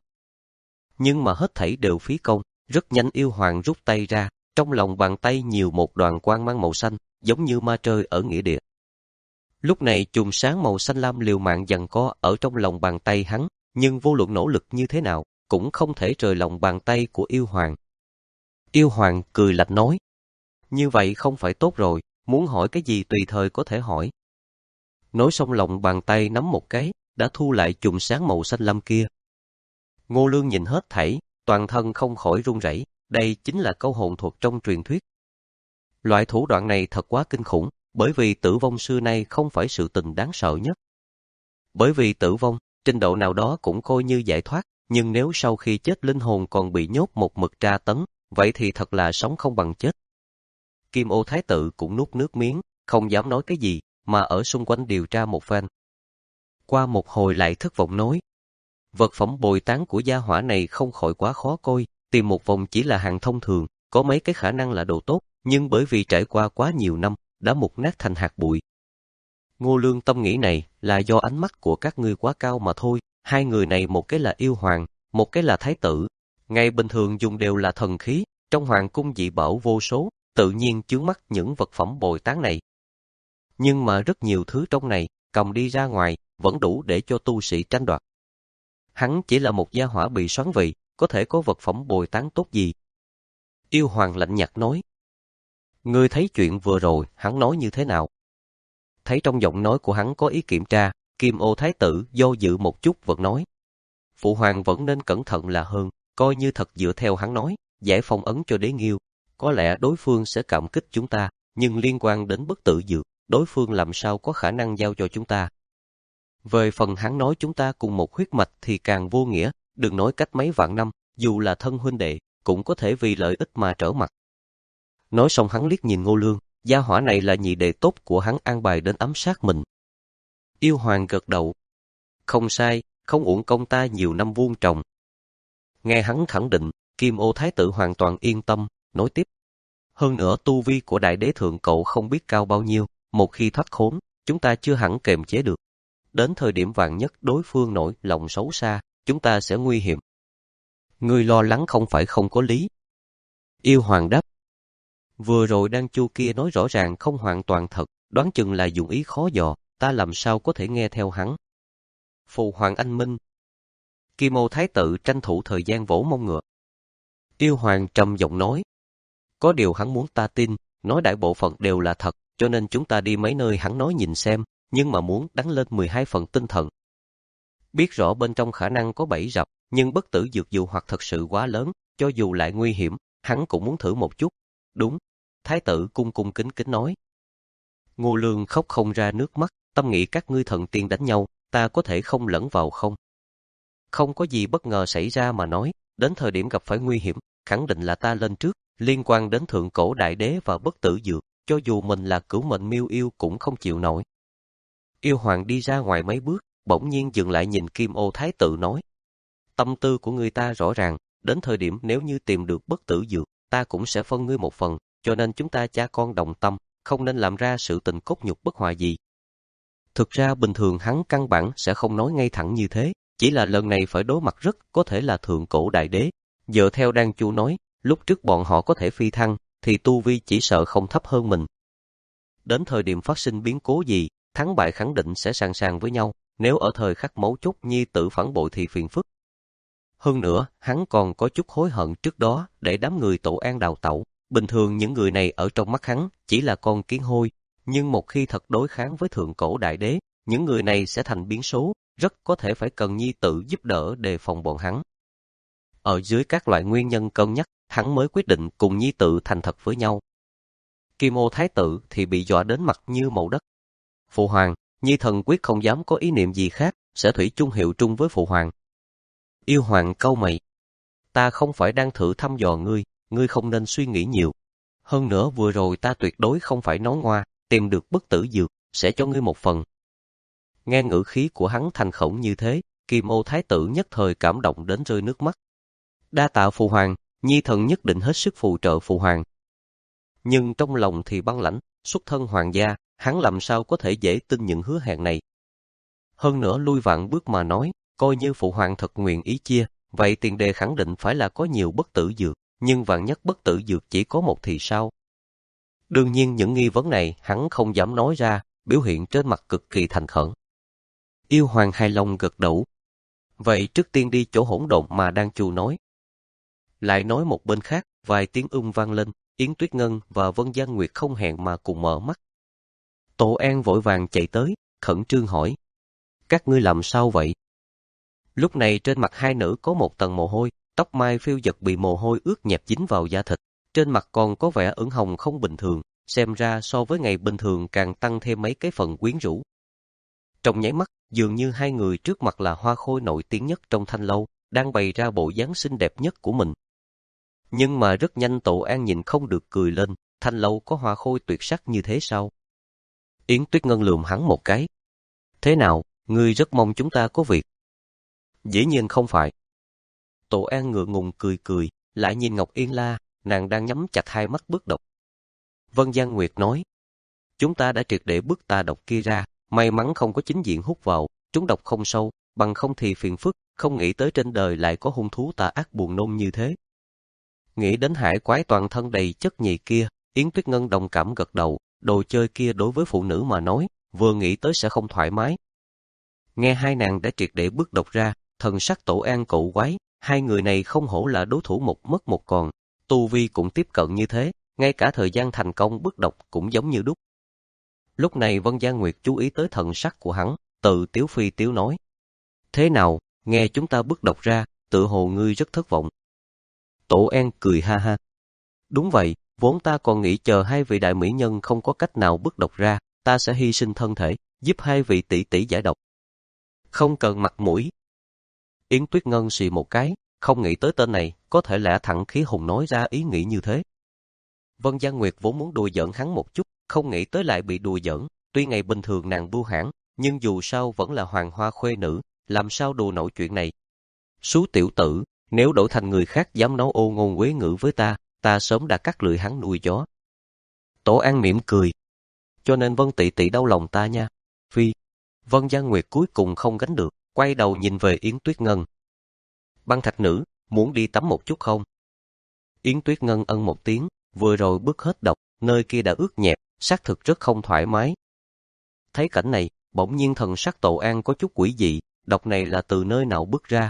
Nhưng mà hết thảy đều phí công, rất nhanh yêu hoàng rút tay ra, trong lòng bàn tay nhiều một đoàn quang mang màu xanh, giống như ma trời ở nghĩa địa. Lúc này chùm sáng màu xanh lam liều mạng giằng co ở trong lòng bàn tay hắn, nhưng vô luận nỗ lực như thế nào, cũng không thể rời lòng bàn tay của yêu hoàng. Yêu hoàng cười lạnh nói, như vậy không phải tốt rồi, muốn hỏi cái gì tùy thời có thể hỏi. Nói xong lòng bàn tay nắm một cái, đã thu lại chùm sáng màu xanh lam kia. Ngô Lương nhìn hết thảy, toàn thân không khỏi run rẩy, đây chính là câu hồn thuật trong truyền thuyết. Loại thủ đoạn này thật quá kinh khủng, bởi vì tử vong xưa nay không phải sự tình đáng sợ nhất. Bởi vì tử vong, trình độ nào đó cũng coi như giải thoát, nhưng nếu sau khi chết linh hồn còn bị nhốt một mực tra tấn, vậy thì thật là sống không bằng chết. Kim Ô Thái tử cũng nuốt nước miếng, không dám nói cái gì, mà ở xung quanh điều tra một phen. Qua một hồi lại thất vọng nói, vật phẩm bồi tán của gia hỏa này không khỏi quá khó coi, tìm một vòng chỉ là hàng thông thường, có mấy cái khả năng là đồ tốt, nhưng bởi vì trải qua quá nhiều năm, đã mục nát thành hạt bụi. Ngô Lương tâm nghĩ này là do ánh mắt của các ngươi quá cao mà thôi, hai người này một cái là yêu hoàng, một cái là thái tử, ngày bình thường dùng đều là thần khí, trong hoàng cung dị bảo vô số, tự nhiên chướng mắt những vật phẩm bồi tán này. Nhưng mà rất nhiều thứ trong này, cầm đi ra ngoài, vẫn đủ để cho tu sĩ tranh đoạt. Hắn chỉ là một gia hỏa bị xoắn vị, có thể có vật phẩm bồi tán tốt gì? Yêu hoàng lạnh nhạt nói. Ngươi thấy chuyện vừa rồi, hắn nói như thế nào? Thấy trong giọng nói của hắn có ý kiểm tra, Kim Ô Thái tử do dự một chút vẫn nói. Phụ hoàng vẫn nên cẩn thận là hơn, coi như thật dựa theo hắn nói, giải phong ấn cho Đế Nghiêu. Có lẽ đối phương sẽ cảm kích chúng ta, nhưng liên quan đến bất tử dược, đối phương làm sao có khả năng giao cho chúng ta. Về phần hắn nói chúng ta cùng một huyết mạch thì càng vô nghĩa, đừng nói cách mấy vạn năm, dù là thân huynh đệ, cũng có thể vì lợi ích mà trở mặt. Nói xong hắn liếc nhìn Ngô Lương, gia hỏa này là nhị đệ tốt của hắn an bài đến ám sát mình. Yêu Hoàng gật đầu. Không sai, không uổng công ta nhiều năm vuông trồng. Nghe hắn khẳng định, Kim Ô Thái tử hoàn toàn yên tâm, nói tiếp. Hơn nữa tu vi của đại đế thượng cậu không biết cao bao nhiêu, một khi thoát khốn, chúng ta chưa hẳn kềm chế được. Đến thời điểm vạn nhất đối phương nổi lòng xấu xa, chúng ta sẽ nguy hiểm. Ngươi lo lắng không phải không có lý. Yêu Hoàng đáp. Vừa rồi Đan Chu kia nói rõ ràng không hoàn toàn thật, đoán chừng là dụng ý khó dò, ta làm sao có thể nghe theo hắn. Phụ Hoàng anh minh. Kim Ô Thái tử tranh thủ thời gian vỗ mông ngựa. Yêu Hoàng trầm giọng nói. Có điều hắn muốn ta tin, nói đại bộ phận đều là thật, cho nên chúng ta đi mấy nơi hắn nói nhìn xem, nhưng mà muốn đánh lên mười hai phần tinh thần. Biết rõ bên trong khả năng có bẫy rập, nhưng bất tử dược dụ hoặc thật sự quá lớn, cho dù lại nguy hiểm, hắn cũng muốn thử một chút. Đúng, Thái tử cung cung kính kính nói. Ngô Lương khóc không ra nước mắt, tâm nghĩ các ngươi thần tiên đánh nhau, ta có thể không lẫn vào không? Không có gì bất ngờ xảy ra mà nói, đến thời điểm gặp phải nguy hiểm, khẳng định là ta lên trước, liên quan đến thượng cổ đại đế và bất tử dược, cho dù mình là cửu mệnh miêu yêu cũng không chịu nổi. Yêu Hoàng đi ra ngoài mấy bước, bỗng nhiên dừng lại nhìn Kim Ô Thái tử nói. Tâm tư của người ta rõ ràng, đến thời điểm nếu như tìm được bất tử dược, ta cũng sẽ phân ngươi một phần, cho nên chúng ta cha con đồng tâm, không nên làm ra sự tình cốt nhục bất hòa gì. Thực ra bình thường hắn căn bản sẽ không nói ngay thẳng như thế, chỉ là lần này phải đối mặt rất có thể là thượng cổ đại đế. Dựa theo Đan Chu nói, lúc trước bọn họ có thể phi thăng, thì tu vi chỉ sợ không thấp hơn mình. Đến thời điểm phát sinh biến cố gì, thắng bại khẳng định sẽ sàng sàng với nhau, nếu ở thời khắc mấu chốt nhi tử phản bội thì phiền phức. Hơn nữa, hắn còn có chút hối hận trước đó để đám người Tổ An đào tẩu. Bình thường những người này ở trong mắt hắn chỉ là con kiến hôi, nhưng một khi thật đối kháng với thượng cổ đại đế, những người này sẽ thành biến số, rất có thể phải cần nhi tử giúp đỡ đề phòng bọn hắn. Ở dưới các loại nguyên nhân cân nhắc, hắn mới quyết định cùng nhi tử thành thật với nhau. Kim Ô Thái tử thì bị dọa đến mặt như màu đất. Phụ Hoàng, nhi thần quyết không dám có ý niệm gì khác, sẽ thủy chung hiệu trung với Phụ Hoàng. Yêu Hoàng cau mày. Ta không phải đang thử thăm dò ngươi, ngươi không nên suy nghĩ nhiều. Hơn nữa vừa rồi ta tuyệt đối không phải nói ngoa, tìm được bất tử dược, sẽ cho ngươi một phần. Nghe ngữ khí của hắn thành khổng như thế, Kim Ô Thái tử nhất thời cảm động đến rơi nước mắt. Đa tạ Phụ Hoàng, nhi thần nhất định hết sức phù trợ Phụ Hoàng. Nhưng trong lòng thì băng lãnh, xuất thân hoàng gia, hắn làm sao có thể dễ tin những hứa hẹn này. Hơn nữa lui vạn bước mà nói, coi như Phụ Hoàng thật nguyện ý chia, vậy tiền đề khẳng định phải là có nhiều bất tử dược, nhưng vạn nhất bất tử dược chỉ có một thì sao? Đương nhiên những nghi vấn này hắn không dám nói ra, biểu hiện trên mặt cực kỳ thành khẩn. Yêu Hoàng hài lòng gật đầu. Vậy trước tiên đi chỗ hỗn độn mà Đan Chu nói. Lại nói một bên khác, vài tiếng ung vang lên, Yến Tuyết Ngân và Vân Giang Nguyệt không hẹn mà cùng mở mắt. Tổ An vội vàng chạy tới, khẩn trương hỏi. Các ngươi làm sao vậy? Lúc này trên mặt hai nữ có một tầng mồ hôi, tóc mai phiêu dật bị mồ hôi ướt nhẹp dính vào da thịt, trên mặt còn có vẻ ửng hồng không bình thường, xem ra so với ngày bình thường càng tăng thêm mấy cái phần quyến rũ. Trong nháy mắt, dường như hai người trước mặt là hoa khôi nổi tiếng nhất trong thanh lâu, đang bày ra bộ dáng xinh đẹp nhất của mình. Nhưng mà rất nhanh Tổ An nhìn không được cười lên, thanh lâu có hoa khôi tuyệt sắc như thế sao? Yến Tuyết Ngân lườm hắn một cái. Thế nào, ngươi rất mong chúng ta có việc? Dĩ nhiên không phải. Tổ An ngượng ngùng cười cười, lại nhìn Ngọc Yên La, nàng đang nhắm chặt hai mắt bức độc. Vân Giang Nguyệt nói, chúng ta đã triệt để bức tà độc kia ra, may mắn không có chính diện hút vào, chúng độc không sâu, bằng không thì phiền phức, không nghĩ tới trên đời lại có hung thú tà ác buồn nôn như thế. Nghĩ đến hải quái toàn thân đầy chất nhầy kia, Yến Tuyết Ngân đồng cảm gật đầu, đồ chơi kia đối với phụ nữ mà nói, vừa nghĩ tới sẽ không thoải mái. Nghe hai nàng đã triệt để bức độc ra, thần sắc Tổ An cậu quái, hai người này không hổ là đối thủ một mất một còn, tu vi cũng tiếp cận như thế, ngay cả thời gian thành công bức độc cũng giống như đúc. Lúc này Vân Giang Nguyệt chú ý tới thần sắc của hắn, tự tiếu phi tiếu nói. Thế nào, nghe chúng ta bức độc ra, tự hồ ngươi rất thất vọng. Tổ An cười ha ha. Đúng vậy, vốn ta còn nghĩ chờ hai vị đại mỹ nhân không có cách nào bức độc ra, ta sẽ hy sinh thân thể, giúp hai vị tỷ tỷ giải độc. Không cần mặt mũi. Yến Tuyết Ngân xì một cái, không nghĩ tới tên này, có thể lẽ thẳng khí hùng nói ra ý nghĩ như thế. Vân Giang Nguyệt vốn muốn đùa giỡn hắn một chút, không nghĩ tới lại bị đùa giỡn, tuy ngày bình thường nàng bưu hãn, nhưng dù sao vẫn là hoàng hoa khuê nữ, làm sao đùa nổi chuyện này. Sú tiểu tử, nếu đổi thành người khác dám nói ô ngôn quế ngữ với ta, ta sớm đã cắt lưỡi hắn nuôi chó. Tổ An mỉm cười. Cho nên Vân tỷ tỷ đau lòng ta nha. Phi. Vân Giang Nguyệt cuối cùng không gánh được, quay đầu nhìn về Yến Tuyết Ngân. Băng thạch nữ, muốn đi tắm một chút không? Yến Tuyết Ngân ân một tiếng, vừa rồi bước hết độc, nơi kia đã ướt nhẹp, xác thực rất không thoải mái. Thấy cảnh này, bỗng nhiên thần sắc Tổ An có chút quỷ dị, độc này là từ nơi nào bước ra?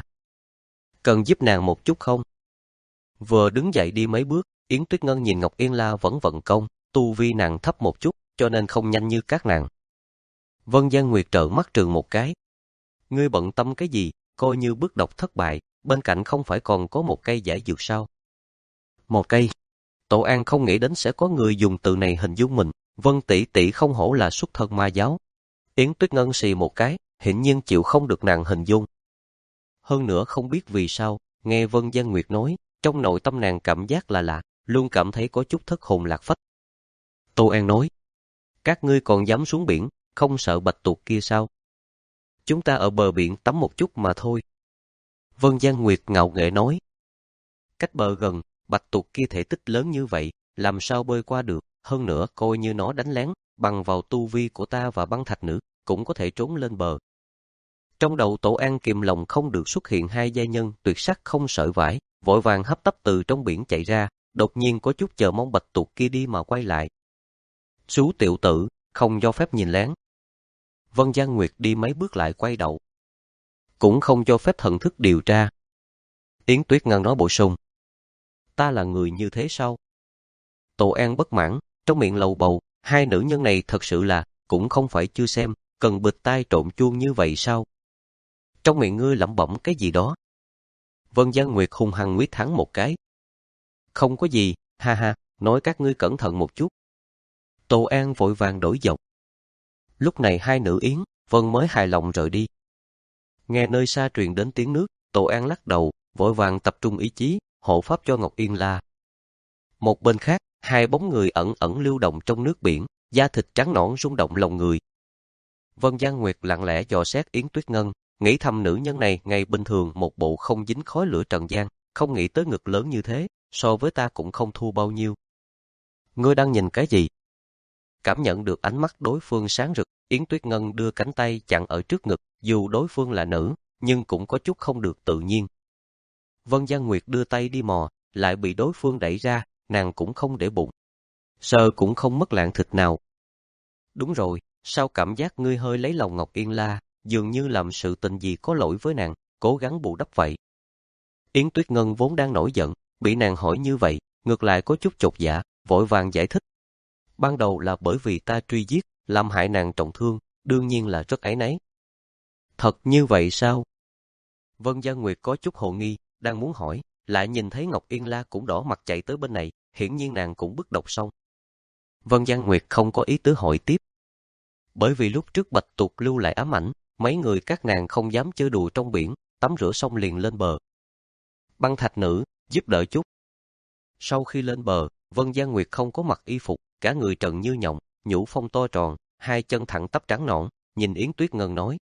Cần giúp nàng một chút không? Vừa đứng dậy đi mấy bước, Yến Tuyết Ngân nhìn Ngọc Yên La vẫn vận công, tu vi nàng thấp một chút, cho nên không nhanh như các nàng. Vân Giang Nguyệt trợn mắt trừng một cái. Ngươi bận tâm cái gì, coi như bước độc thất bại, bên cạnh không phải còn có một cây giải dược sao? Một cây. Tổ An không nghĩ đến sẽ có người dùng từ này hình dung mình, Vân tỷ tỷ không hổ là xuất thân ma giáo. Yến Tuyết Ngân xì một cái, hiển nhiên chịu không được nàng hình dung. Hơn nữa không biết vì sao, nghe Vân Giang Nguyệt nói, trong nội tâm nàng cảm giác là lạ, luôn cảm thấy có chút thất hồn lạc phách. Tô An nói, các ngươi còn dám xuống biển, không sợ bạch tuộc kia sao? Chúng ta ở bờ biển tắm một chút mà thôi. Vân Giang Nguyệt ngạo nghễ nói, cách bờ gần, bạch tuộc kia thể tích lớn như vậy, làm sao bơi qua được, hơn nữa coi như nó đánh lén, bằng vào tu vi của ta và băng thạch nữ, cũng có thể trốn lên bờ. Trong đầu Tổ An kìm lòng không được xuất hiện hai giai nhân tuyệt sắc không sợi vải, vội vàng hấp tấp từ trong biển chạy ra, đột nhiên có chút chờ mong bạch tuộc kia đi mà quay lại. Sú tiểu tử, không cho phép nhìn lén. Vân Giang Nguyệt đi mấy bước lại quay đầu. Cũng không cho phép thần thức điều tra. Yến Tuyết Ngân nói bổ sung. Ta là người như thế sao? Tổ An bất mãn, trong miệng lầu bầu, hai nữ nhân này thật sự là, cũng không phải chưa xem, cần bịt tai trộn chuông như vậy sao? Trong miệng ngươi lẩm bẩm cái gì đó. Vân Giang Nguyệt hung hăng nguyết hắn một cái. Không có gì, ha ha, nói các ngươi cẩn thận một chút. Tô An vội vàng đổi giọng. Lúc này hai nữ Yến, Vân mới hài lòng rời đi. Nghe nơi xa truyền đến tiếng nước, Tô An lắc đầu, vội vàng tập trung ý chí, hộ pháp cho Ngọc Yên La. Một bên khác, hai bóng người ẩn ẩn lưu động trong nước biển, da thịt trắng nõn rung động lòng người. Vân Giang Nguyệt lặng lẽ dò xét Yến Tuyết Ngân, nghĩ thầm nữ nhân này ngày bình thường một bộ không dính khói lửa trần gian, không nghĩ tới ngực lớn như thế, so với ta cũng không thua bao nhiêu. Ngươi đang nhìn cái gì? Cảm nhận được ánh mắt đối phương sáng rực, Yến Tuyết Ngân đưa cánh tay chặn ở trước ngực, dù đối phương là nữ, nhưng cũng có chút không được tự nhiên. Vân Giang Nguyệt đưa tay đi mò, lại bị đối phương đẩy ra, nàng cũng không để bụng. Sờ cũng không mất lạng thịt nào. Đúng rồi, sao cảm giác ngươi hơi lấy lòng Ngọc Yên La, dường như làm sự tình gì có lỗi với nàng, cố gắng bù đắp vậy. Yến Tuyết Ngân vốn đang nổi giận, bị nàng hỏi như vậy, ngược lại có chút chột dạ, vội vàng giải thích. Ban đầu là bởi vì ta truy giết, làm hại nàng trọng thương, đương nhiên là rất áy náy. Thật như vậy sao? Vân Giang Nguyệt có chút hồ nghi, đang muốn hỏi, lại nhìn thấy Ngọc Yên La cũng đỏ mặt chạy tới bên này, hiển nhiên nàng cũng bức độc xong. Vân Giang Nguyệt không có ý tứ hỏi tiếp. Bởi vì lúc trước bạch tuộc lưu lại ám ảnh, mấy người các nàng không dám chơi đùa trong biển, tắm rửa xong liền lên bờ. Băng thạch nữ, giúp đỡ chút. Sau khi lên bờ, Vân Giang Nguyệt không có mặc y phục, cả người trần như nhộng, nhũ phong to tròn, hai chân thẳng tắp trắng nõn, nhìn Yến Tuyết Ngân nói.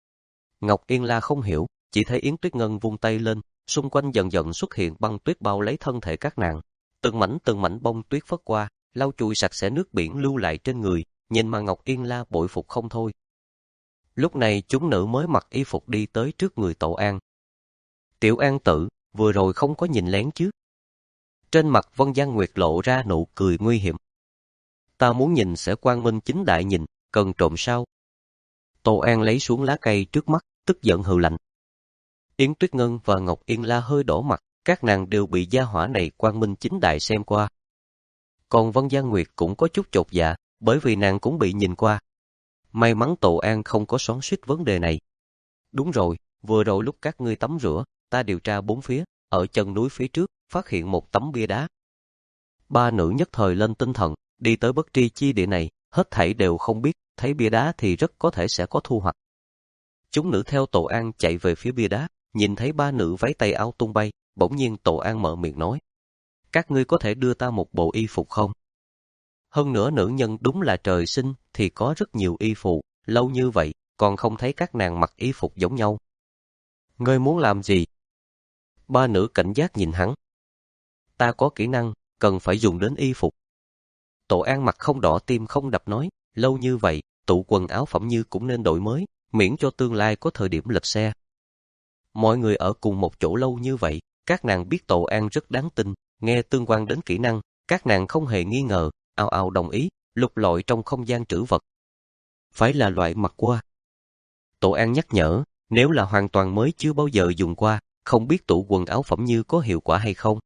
Ngọc Yên La không hiểu, chỉ thấy Yến Tuyết Ngân vung tay lên, xung quanh dần dần xuất hiện băng tuyết bao lấy thân thể các nàng. Từng mảnh từng mảnh bông tuyết phất qua, lau chùi sạch sẽ nước biển lưu lại trên người, nhìn mà Ngọc Yên La bội phục không thôi. Lúc này chúng nữ mới mặc y phục đi tới trước người Tổ An. Tiểu An tử, vừa rồi không có nhìn lén chứ? Trên mặt Vân Giang Nguyệt lộ ra nụ cười nguy hiểm. Ta muốn nhìn sẽ quang minh chính đại nhìn, cần trộm sao? Tổ An lấy xuống lá cây trước mắt, tức giận hừ lạnh. Yến Tuyết Ngân và Ngọc Yên La hơi đỏ mặt, các nàng đều bị gia hỏa này quang minh chính đại xem qua. Còn Vân Giang Nguyệt cũng có chút chột dạ, bởi vì nàng cũng bị nhìn qua. May mắn Tổ An không có xoắn xuýt vấn đề này. Đúng rồi, vừa rồi lúc các ngươi tắm rửa, ta điều tra bốn phía, ở chân núi phía trước, phát hiện một tấm bia đá. Ba nữ nhất thời lên tinh thần, đi tới bất tri chi địa này, hết thảy đều không biết, thấy bia đá thì rất có thể sẽ có thu hoạch. Chúng nữ theo Tổ An chạy về phía bia đá, nhìn thấy ba nữ váy tay áo tung bay, bỗng nhiên Tổ An mở miệng nói. Các ngươi có thể đưa ta một bộ y phục không? Hơn nữa nữ nhân đúng là trời sinh thì có rất nhiều y phục, lâu như vậy, còn không thấy các nàng mặc y phục giống nhau. Ngươi muốn làm gì? Ba nữ cảnh giác nhìn hắn. Ta có kỹ năng, cần phải dùng đến y phục. Tổ An mặt không đỏ tim không đập nói, lâu như vậy, tủ quần áo Phẩm Như cũng nên đổi mới, miễn cho tương lai có thời điểm lật xe. Mọi người ở cùng một chỗ lâu như vậy, các nàng biết Tổ An rất đáng tin, nghe tương quan đến kỹ năng, các nàng không hề nghi ngờ, ào ào đồng ý, lục lọi trong không gian trữ vật. Phải là loại mặc qua. Tổ An nhắc nhở, nếu là hoàn toàn mới chưa bao giờ dùng qua, không biết tủ quần áo Phẩm Như có hiệu quả hay không.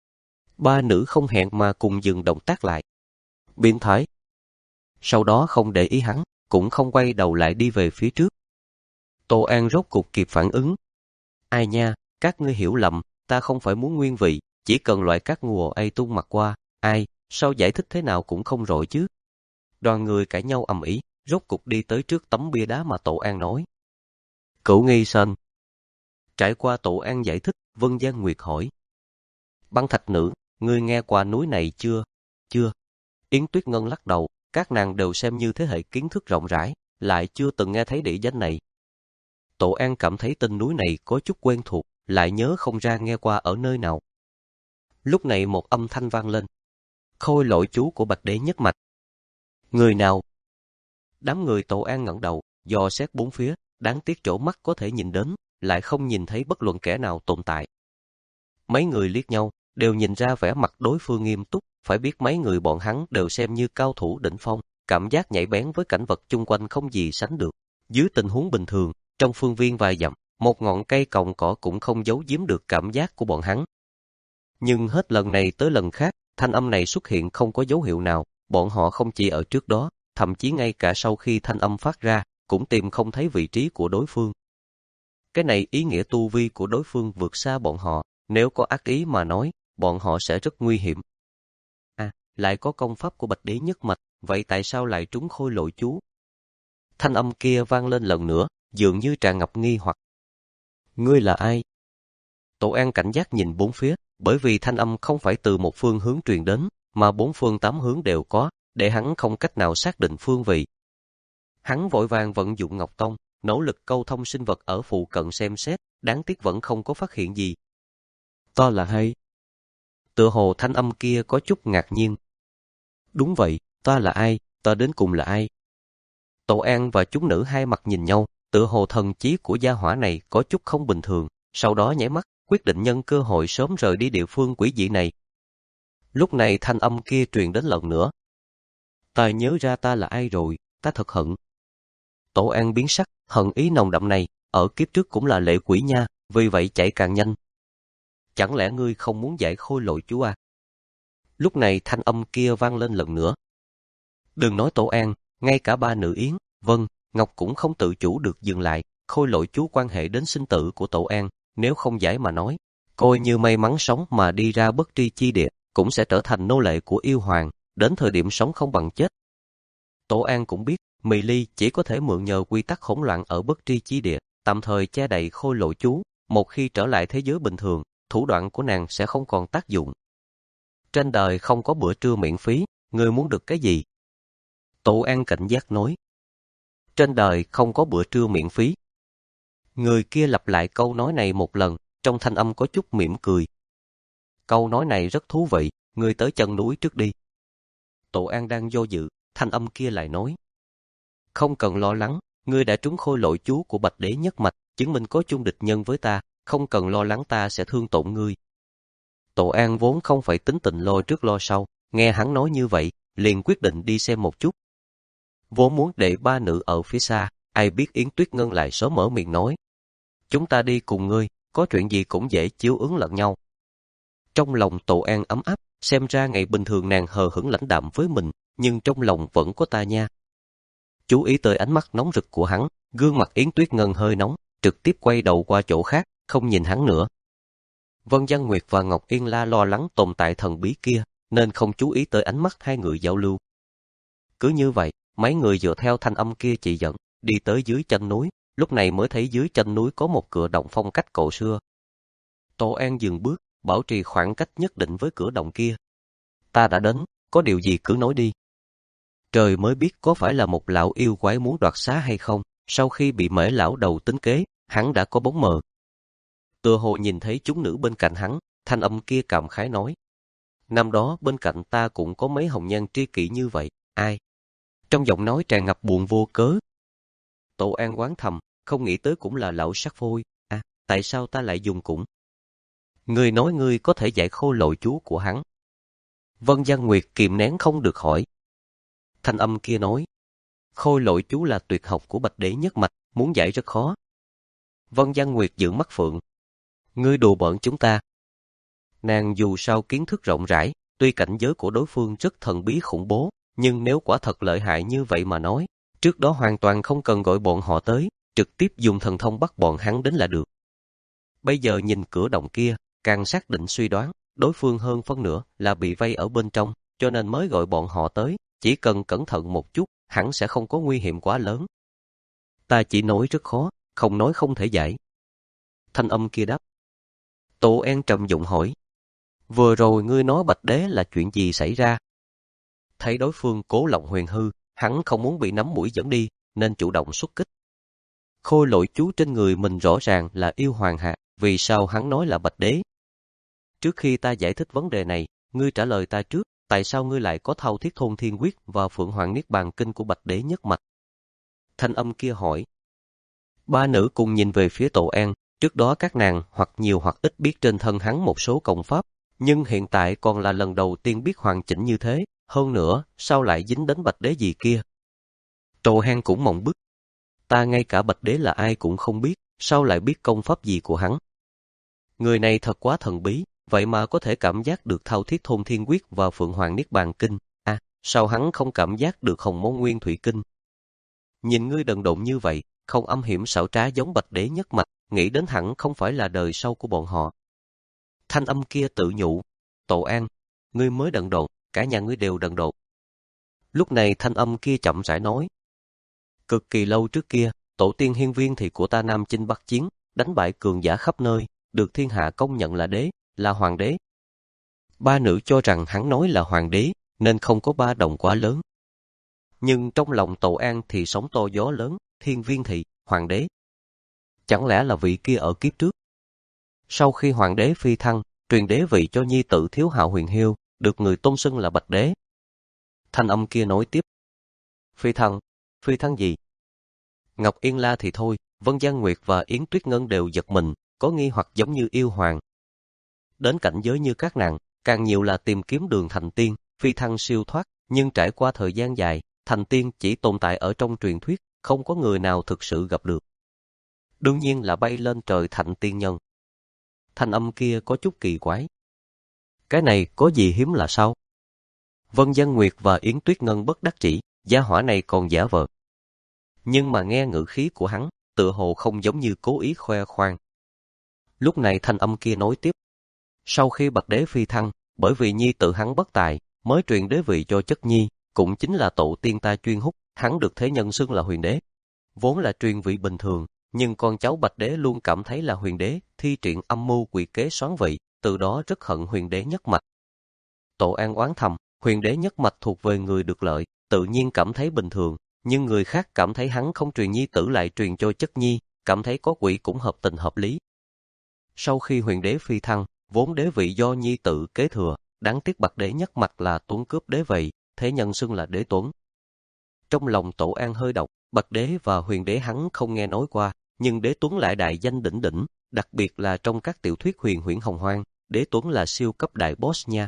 Ba nữ không hẹn mà cùng dừng động tác lại. Biến thái. Sau đó không để ý hắn, cũng không quay đầu lại đi về phía trước. Tổ An rốt cuộc kịp phản ứng. Ai nha, các ngươi hiểu lầm, ta không phải muốn nguyên vị, chỉ cần loại các ngùa ai tung mặc qua, ai, sao giải thích thế nào cũng không rội chứ. Đoàn người cãi nhau ầm ĩ, rốt cuộc đi tới trước tấm bia đá mà Tổ An nói. Cửu Nghi Sơn. Trải qua Tổ An giải thích, Vân Giang Nguyệt hỏi. Băng Thạch Nữ, ngươi nghe qua núi này chưa? Chưa. Yến Tuyết Ngân lắc đầu, các nàng đều xem như thế hệ kiến thức rộng rãi, lại chưa từng nghe thấy địa danh này. Tổ An cảm thấy tên núi này có chút quen thuộc, lại nhớ không ra nghe qua ở nơi nào. Lúc này một âm thanh vang lên. Khôi Lỗi chú của Bạch Đế Nhất Mạch. Người nào? Đám người Tổ An ngẩng đầu, dò xét bốn phía, đáng tiếc chỗ mắt có thể nhìn đến, lại không nhìn thấy bất luận kẻ nào tồn tại. Mấy người liếc nhau, đều nhìn ra vẻ mặt đối phương nghiêm túc, phải biết mấy người bọn hắn đều xem như cao thủ đỉnh phong, cảm giác nhạy bén với cảnh vật chung quanh không gì sánh được. Dưới tình huống bình thường, trong phương viên vài dặm, một ngọn cây cọng cỏ cũng không giấu giếm được cảm giác của bọn hắn. Nhưng hết lần này tới lần khác, thanh âm này xuất hiện không có dấu hiệu nào, bọn họ không chỉ ở trước đó, thậm chí ngay cả sau khi thanh âm phát ra, cũng tìm không thấy vị trí của đối phương. Cái này ý nghĩa tu vi của đối phương vượt xa bọn họ, nếu có ác ý mà nói, bọn họ sẽ rất nguy hiểm. À, lại có công pháp của Bạch Đế Nhất Mạch, vậy tại sao lại trúng Khôi Lỗi chú? Thanh âm kia vang lên lần nữa, dường như tràn ngập nghi hoặc. Ngươi là ai? Tổ An cảnh giác nhìn bốn phía, bởi vì thanh âm không phải từ một phương hướng truyền đến, mà bốn phương tám hướng đều có, để hắn không cách nào xác định phương vị. Hắn vội vàng vận dụng Ngọc Tông, nỗ lực câu thông sinh vật ở phụ cận xem xét, đáng tiếc vẫn không có phát hiện gì. To là hay. Tựa hồ thanh âm kia có chút ngạc nhiên. Đúng vậy, ta là ai, ta đến cùng là ai? Tổ An và chúng nữ hai mặt nhìn nhau, tựa hồ thần trí của gia hỏa này có chút không bình thường, sau đó nháy mắt, quyết định nhân cơ hội sớm rời đi địa phương quỷ dị này. Lúc này thanh âm kia truyền đến lần nữa. Ta nhớ ra ta là ai rồi, ta thật hận. Tổ An biến sắc, hận ý nồng đậm này, ở kiếp trước cũng là lệ quỷ nha, vì vậy chạy càng nhanh. Chẳng lẽ ngươi không muốn giải Khôi Lỗi chú à? Lúc này thanh âm kia vang lên lần nữa. Đừng nói Tổ An, ngay cả ba nữ Yến, Vân, Ngọc cũng không tự chủ được dừng lại, Khôi Lỗi chú quan hệ đến sinh tử của Tổ An, nếu không giải mà nói, coi như may mắn sống mà đi ra bất tri chi địa, cũng sẽ trở thành nô lệ của yêu hoàng, đến thời điểm sống không bằng chết. Tổ An cũng biết, Mị Ly chỉ có thể mượn nhờ quy tắc hỗn loạn ở bất tri chi địa, tạm thời che đậy Khôi Lỗi chú, một khi trở lại thế giới bình thường, thủ đoạn của nàng sẽ không còn tác dụng. Trên đời không có bữa trưa miễn phí, ngươi muốn được cái gì? Tổ An cảnh giác nói. Trên đời không có bữa trưa miễn phí. Người kia lặp lại câu nói này một lần, trong thanh âm có chút mỉm cười. Câu nói này rất thú vị, ngươi tới chân núi trước đi. Tổ An đang do dự, thanh âm kia lại nói. Không cần lo lắng, ngươi đã trúng Khôi Lỗi chú của Bạch Đế Nhất Mạch, chứng minh có chung địch nhân với ta, không cần lo lắng ta sẽ thương tổn ngươi. Tổ An vốn không phải tính tình lo trước lo sau, nghe hắn nói như vậy, liền quyết định đi xem một chút. Vốn muốn để ba nữ ở phía xa, ai biết Yến Tuyết Ngân lại sớm mở miệng nói. Chúng ta đi cùng ngươi, có chuyện gì cũng dễ chiếu ứng lẫn nhau. Trong lòng Tổ An ấm áp, xem ra ngày bình thường nàng hờ hững lãnh đạm với mình, nhưng trong lòng vẫn có ta nha. Chú ý tới ánh mắt nóng rực của hắn, gương mặt Yến Tuyết Ngân hơi nóng, trực tiếp quay đầu qua chỗ khác, không nhìn hắn nữa. Vân Giang Nguyệt và Ngọc Yên La lo lắng tồn tại thần bí kia, nên không chú ý tới ánh mắt hai người giao lưu. Cứ như vậy, mấy người dựa theo thanh âm kia chỉ dẫn, đi tới dưới chân núi, lúc này mới thấy dưới chân núi có một cửa động phong cách cổ xưa. Tô An dừng bước, bảo trì khoảng cách nhất định với cửa động kia. Ta đã đến, có điều gì cứ nói đi. Trời mới biết có phải là một lão yêu quái muốn đoạt xá hay không, sau khi bị Mễ lão đầu tính kế, hắn đã có bóng mờ. Tựa hồ nhìn thấy chúng nữ bên cạnh hắn, thanh âm kia cảm khái nói. Năm đó bên cạnh ta cũng có mấy hồng nhan tri kỷ như vậy, ai? Trong giọng nói tràn ngập buồn vô cớ. Tô An oán thầm, không nghĩ tới cũng là lão sắc phôi, à, tại sao ta lại dùng cũng? Ngươi nói ngươi có thể dạy khôi lội chú của hắn. Vân Giang Nguyệt kìm nén không được hỏi. Thanh âm kia nói, khôi lội chú là tuyệt học của Bạch Đế nhất mạch, muốn dạy rất khó. Vân Giang Nguyệt giữ mắt phượng. Ngươi đùa bỡn chúng ta. Nàng dù sao kiến thức rộng rãi, tuy cảnh giới của đối phương rất thần bí khủng bố, nhưng nếu quả thật lợi hại như vậy mà nói, trước đó hoàn toàn không cần gọi bọn họ tới, trực tiếp dùng thần thông bắt bọn hắn đến là được. Bây giờ nhìn cửa động kia, càng xác định suy đoán, đối phương hơn phân nửa là bị vây ở bên trong, cho nên mới gọi bọn họ tới, chỉ cần cẩn thận một chút, hẳn sẽ không có nguy hiểm quá lớn. Ta chỉ nói rất khó, không nói không thể giải. Thanh âm kia đáp. Tô An trầm giọng hỏi. Vừa rồi ngươi nói Bạch Đế là chuyện gì xảy ra? Thấy đối phương cố lòng huyền hư, hắn không muốn bị nắm mũi dẫn đi, nên chủ động xuất kích. Khôi lội chú trên người mình rõ ràng là yêu hoàng hạ, vì sao hắn nói là Bạch Đế? Trước khi ta giải thích vấn đề này, ngươi trả lời ta trước, tại sao ngươi lại có thao thiết thôn thiên quyết và phượng hoàng niết bàn kinh của Bạch Đế nhất mạch? Thanh âm kia hỏi. Ba nữ cùng nhìn về phía Tô An, trước đó các nàng hoặc nhiều hoặc ít biết trên thân hắn một số công pháp, nhưng hiện tại còn là lần đầu tiên biết hoàn chỉnh như thế, hơn nữa, sao lại dính đến Bạch Đế gì kia? Tô An cũng mộng bức. Ta ngay cả Bạch Đế là ai cũng không biết, sao lại biết công pháp gì của hắn? Người này thật quá thần bí, vậy mà có thể cảm giác được thao thiết thôn thiên quyết và phượng hoàng niết bàn kinh. À, sao hắn không cảm giác được hồng môn nguyên thủy kinh? Nhìn ngươi đần độn như vậy, không âm hiểm xảo trá giống Bạch Đế nhất mạch, nghĩ đến hẳn không phải là đời sau của bọn họ. Thanh âm kia tự nhủ. Tô An, ngươi mới đần độn, cả nhà ngươi đều đần độn. Lúc này thanh âm kia chậm rãi nói. Cực kỳ lâu trước kia, tổ tiên hiên viên thì của ta Nam Chinh Bắc Chiến, đánh bại cường giả khắp nơi, được thiên hạ công nhận là đế, là hoàng đế. Ba nữ cho rằng hắn nói là hoàng đế, nên không có ba đồng quá lớn. Nhưng trong lòng Tô An thì sóng to gió lớn, thiên viên thị, hoàng đế. Chẳng lẽ là vị kia ở kiếp trước? Sau khi hoàng đế phi thăng, truyền đế vị cho nhi tử Thiếu Hạo Huyền Hiêu, được người tôn xưng là Bạch Đế. Thanh âm kia nói tiếp. Phi thăng? Phi thăng gì? Ngọc Yên La thì thôi, Vân Giang Nguyệt và Yến Tuyết Ngân đều giật mình, có nghi hoặc giống như yêu hoàng. Đến cảnh giới như các nàng, càng nhiều là tìm kiếm đường thành tiên, phi thăng siêu thoát, nhưng trải qua thời gian dài, thành tiên chỉ tồn tại ở trong truyền thuyết, không có người nào thực sự gặp được. Đương nhiên là bay lên trời thành tiên nhân. Thanh âm kia có chút kỳ quái. Cái này có gì hiếm là sao? Vân Giang Nguyệt và Yến Tuyết Ngân bất đắc chỉ, gia hỏa này còn giả vờ. Nhưng mà nghe ngữ khí của hắn, tựa hồ không giống như cố ý khoe khoang. Lúc này thanh âm kia nói tiếp. Sau khi Bạch Đế phi thăng, bởi vì nhi tự hắn bất tài, mới truyền đế vị cho chất nhi, cũng chính là tổ tiên ta chuyên hút, hắn được thế nhân xưng là huyền đế. Vốn là truyền vị bình thường, nhưng con cháu Bạch Đế luôn cảm thấy là huyền đế, thi triển âm mưu quỷ kế soán vị, từ đó rất hận huyền đế nhất mạch. Tô An oán thầm, huyền đế nhất mạch thuộc về người được lợi, tự nhiên cảm thấy bình thường, nhưng người khác cảm thấy hắn không truyền nhi tử lại truyền cho chất nhi, cảm thấy có quỷ cũng hợp tình hợp lý. Sau khi huyền đế phi thăng, vốn đế vị do nhi tử kế thừa, đáng tiếc Bạch Đế nhất mạch là Tuấn cướp đế vị, thế nhân xưng là đế Tuấn. Trong lòng Tổ An hơi độc, Bạch Đế và huyền đế hắn không nghe nói qua, nhưng đế Tuấn lại đại danh đỉnh đỉnh, đặc biệt là trong các tiểu thuyết huyền huyễn hồng hoang, đế Tuấn là siêu cấp đại boss nha.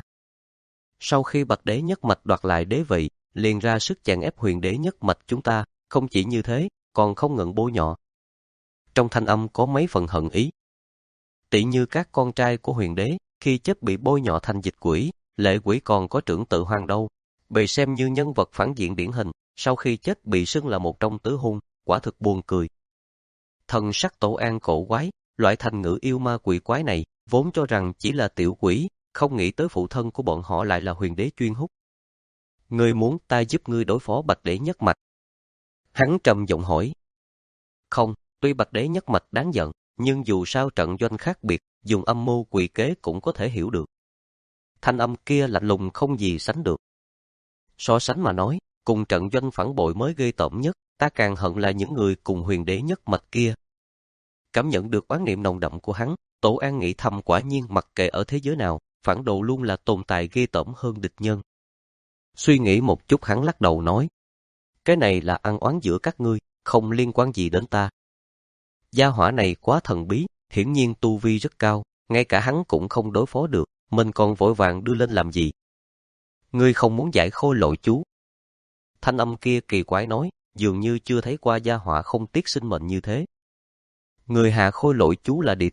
Sau khi Bạch Đế nhất mạch đoạt lại đế vị, liền ra sức chèn ép huyền đế nhất mạch chúng ta, không chỉ như thế, còn không ngừng bôi nhọ. Trong thanh âm có mấy phần hận ý. Tỷ như các con trai của huyền đế, khi chết bị bôi nhọ thành dịch quỷ, lệ quỷ còn có trưởng tự hoàng đâu, bị xem như nhân vật phản diện điển hình, sau khi chết bị xưng là một trong tứ hung, quả thực buồn cười. Thần sắc Tổ An cổ quái, loại thành ngữ yêu ma quỷ quái này, vốn cho rằng chỉ là tiểu quỷ, không nghĩ tới phụ thân của bọn họ lại là huyền đế chuyên hút. Ngươi muốn ta giúp ngươi đối phó Bạch Đế Nhất Mạch? Hắn trầm giọng hỏi. Không, tuy Bạch Đế Nhất Mạch đáng giận, nhưng dù sao trận doanh khác biệt, dùng âm mưu quỷ kế cũng có thể hiểu được. Thanh âm kia lạnh lùng không gì sánh được. So sánh mà nói, cùng trận doanh phản bội mới ghê tởm nhất, ta càng hận là những người cùng Huyền Đế Nhất Mạch kia. Cảm nhận được oán niệm nồng đậm của hắn, Tổ An nghĩ thầm quả nhiên mặc kệ ở thế giới nào, phản đồ luôn là tồn tại ghê tởm hơn địch nhân. Suy nghĩ một chút hắn lắc đầu nói, cái này là ăn oán giữa các ngươi, không liên quan gì đến ta. Gia hỏa này quá thần bí, hiển nhiên tu vi rất cao, ngay cả hắn cũng không đối phó được, mình còn vội vàng đưa lên làm gì? Ngươi không muốn giải khôi lỗi chú? Thanh âm kia kỳ quái nói, dường như chưa thấy qua gia hỏa không tiếc sinh mệnh như thế. Người hạ khôi lỗi chú là địch,